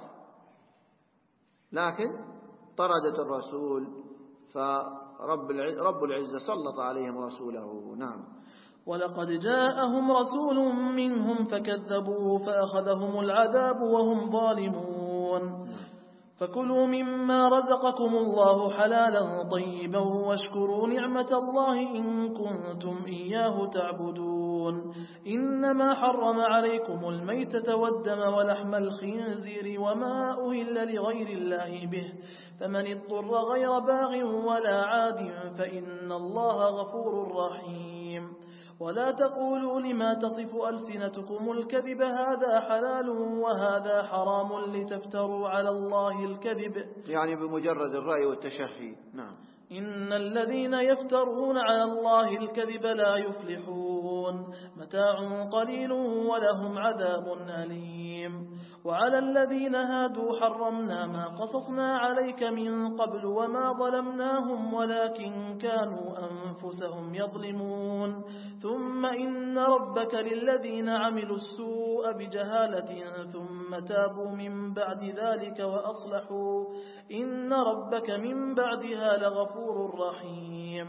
لكن طردت الرسول فرب العزة سلط عليهم رسوله. نعم. ولقد جاءهم رسول منهم فكذبوه فأخذهم العذاب وهم ظالمون. فكلوا مما رزقكم الله حلالا طيبا واشكروا نعمة الله إن كنتم إياه تعبدون. إنما حرم عليكم الميتة والدم ولحم الخنزير وما أهل لغير الله به، فمن اضطر غير باغ ولا عاد فإن الله غفور رحيم. ولا تقولوا لما تصف ألسنتكم الكذب هذا حلال وهذا حرام لتفتروا على الله الكذب، يعني بمجرد الرأي والتشهي. نعم. إن الذين يفترون على الله الكذب لا يفلحون. متاع قليل ولهم عذاب أليم. وعلى الذين هادوا حرمنا ما قصصنا عليك من قبل وما ظلمناهم ولكن كانوا أنفسهم يظلمون. ثم إن ربك للذين عملوا السوء بجهالة ثم تابوا من بعد ذلك وأصلحوا إن ربك من بعدها لغفور رحيم.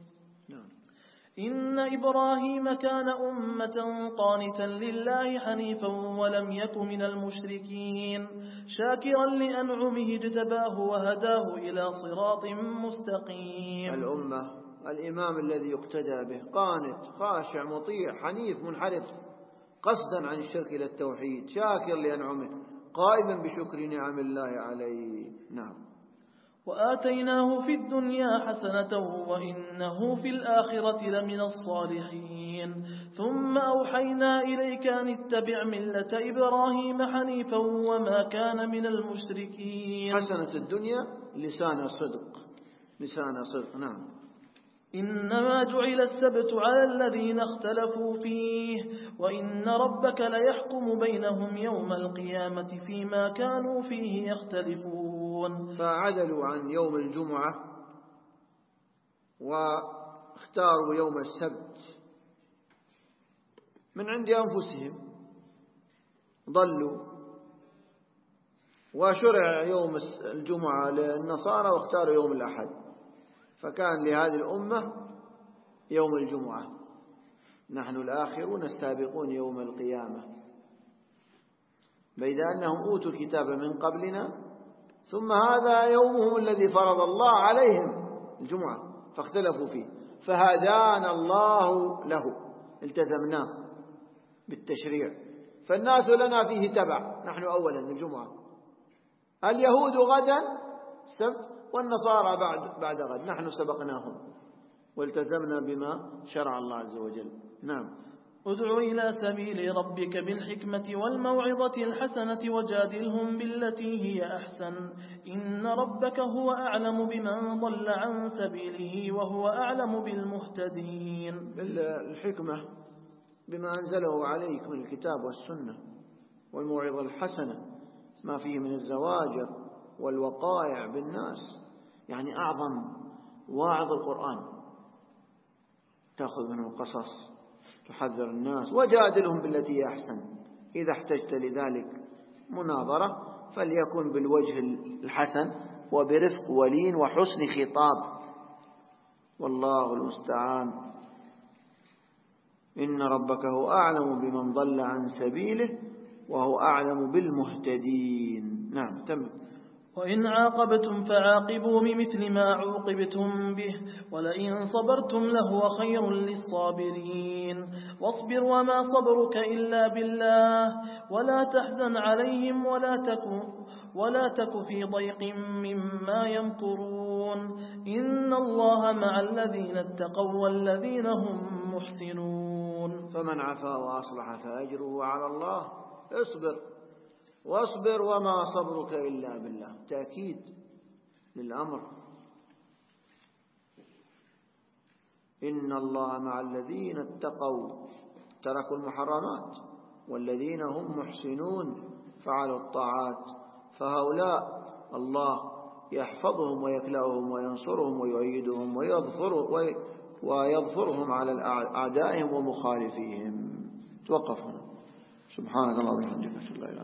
إن إبراهيم كان أمة قانتا لله حنيفا ولم يك من المشركين شاكرا لأنعمه اجتباه وهداه إلى صراط مستقيم. الأمة الإمام الذي يقتدى به قانت خاشع مطيع حنيف منحرف قصدا عن الشرك إلى التوحيد شاكر لأنعمه قائما بشكر نعم الله عليه. نعم. وآتيناه في الدنيا حسنة وإنه في الآخرة لمن الصالحين. المبين ثم أوحينا إليك أن اتبع ملة إبراهيم حنيفا وما كان من المشركين. حسنة الدنيا لسان صدق. نعم. إنما جعل السبت على الذين اختلفوا فيه وإن ربك ليحكم بينهم يوم القيامة فيما كانوا فيه يختلفون. فعدلوا عن يوم الجمعة واختاروا يوم السبت من عند أنفسهم، ضلوا، وشرع يوم الجمعة للنصارى واختاروا يوم الأحد، فكان لهذه الأمة يوم الجمعة. نحن الآخرون السابقون يوم القيامة، بيد أنهم أوتوا الكتاب من قبلنا ثم هذا يومهم الذي فرض الله عليهم الجمعة فاختلفوا فيه، فهدانا الله له، التزمناه بالتشريع، فالناس لنا فيه تبع. نحن أولا الجمعة، اليهود غدا السبت والنصارى بعد غد، نحن سبقناهم والتزمنا بما شرع الله عز وجل. نعم. ادع إلى سبيل ربك بالحكمة والموعظة الحسنة وجادلهم بالتي هي أحسن إن ربك هو أعلم بمن ضل عن سبيله وهو أعلم بالمهتدين. الحكمة بما أنزله عليك من الكتاب والسنة، والموعظة الحسنة ما فيه من الزواجر والوقائع بالناس، يعني أعظم واعظ القرآن، تأخذ منه القصص، تحذر الناس، وجادلهم بالتي أحسن. إذا احتجت لذلك مناظرة فليكن بالوجه الحسن وبرفق ولين وحسن خطاب، والله المستعان. إن ربك هو أعلم بمن ضل عن سبيله وهو أعلم بالمهتدين. نعم. تم. وإن عاقبتم فعاقبوا بمثل ما عوقبتم به ولئن صبرتم لهو خير للصابرين. واصبر وما صبرك إلا بالله ولا تحزن عليهم ولا تك في ضيق مما يمكرون إن الله مع الذين اتقوا والذين هم محسنون. فمن عفا وأصلح فأجره على الله. واصبر وما صبرك إلا بالله، تأكيد للأمر. إن الله مع الذين اتقوا تركوا المحرمات والذين هم محسنون فعلوا الطاعات، فهؤلاء الله يحفظهم ويكلأهم وينصرهم ويؤيدهم ويظفرهم على أعدائهم ومخالفيهم. توقف هنا. سبحانك اللهم وبحمدك.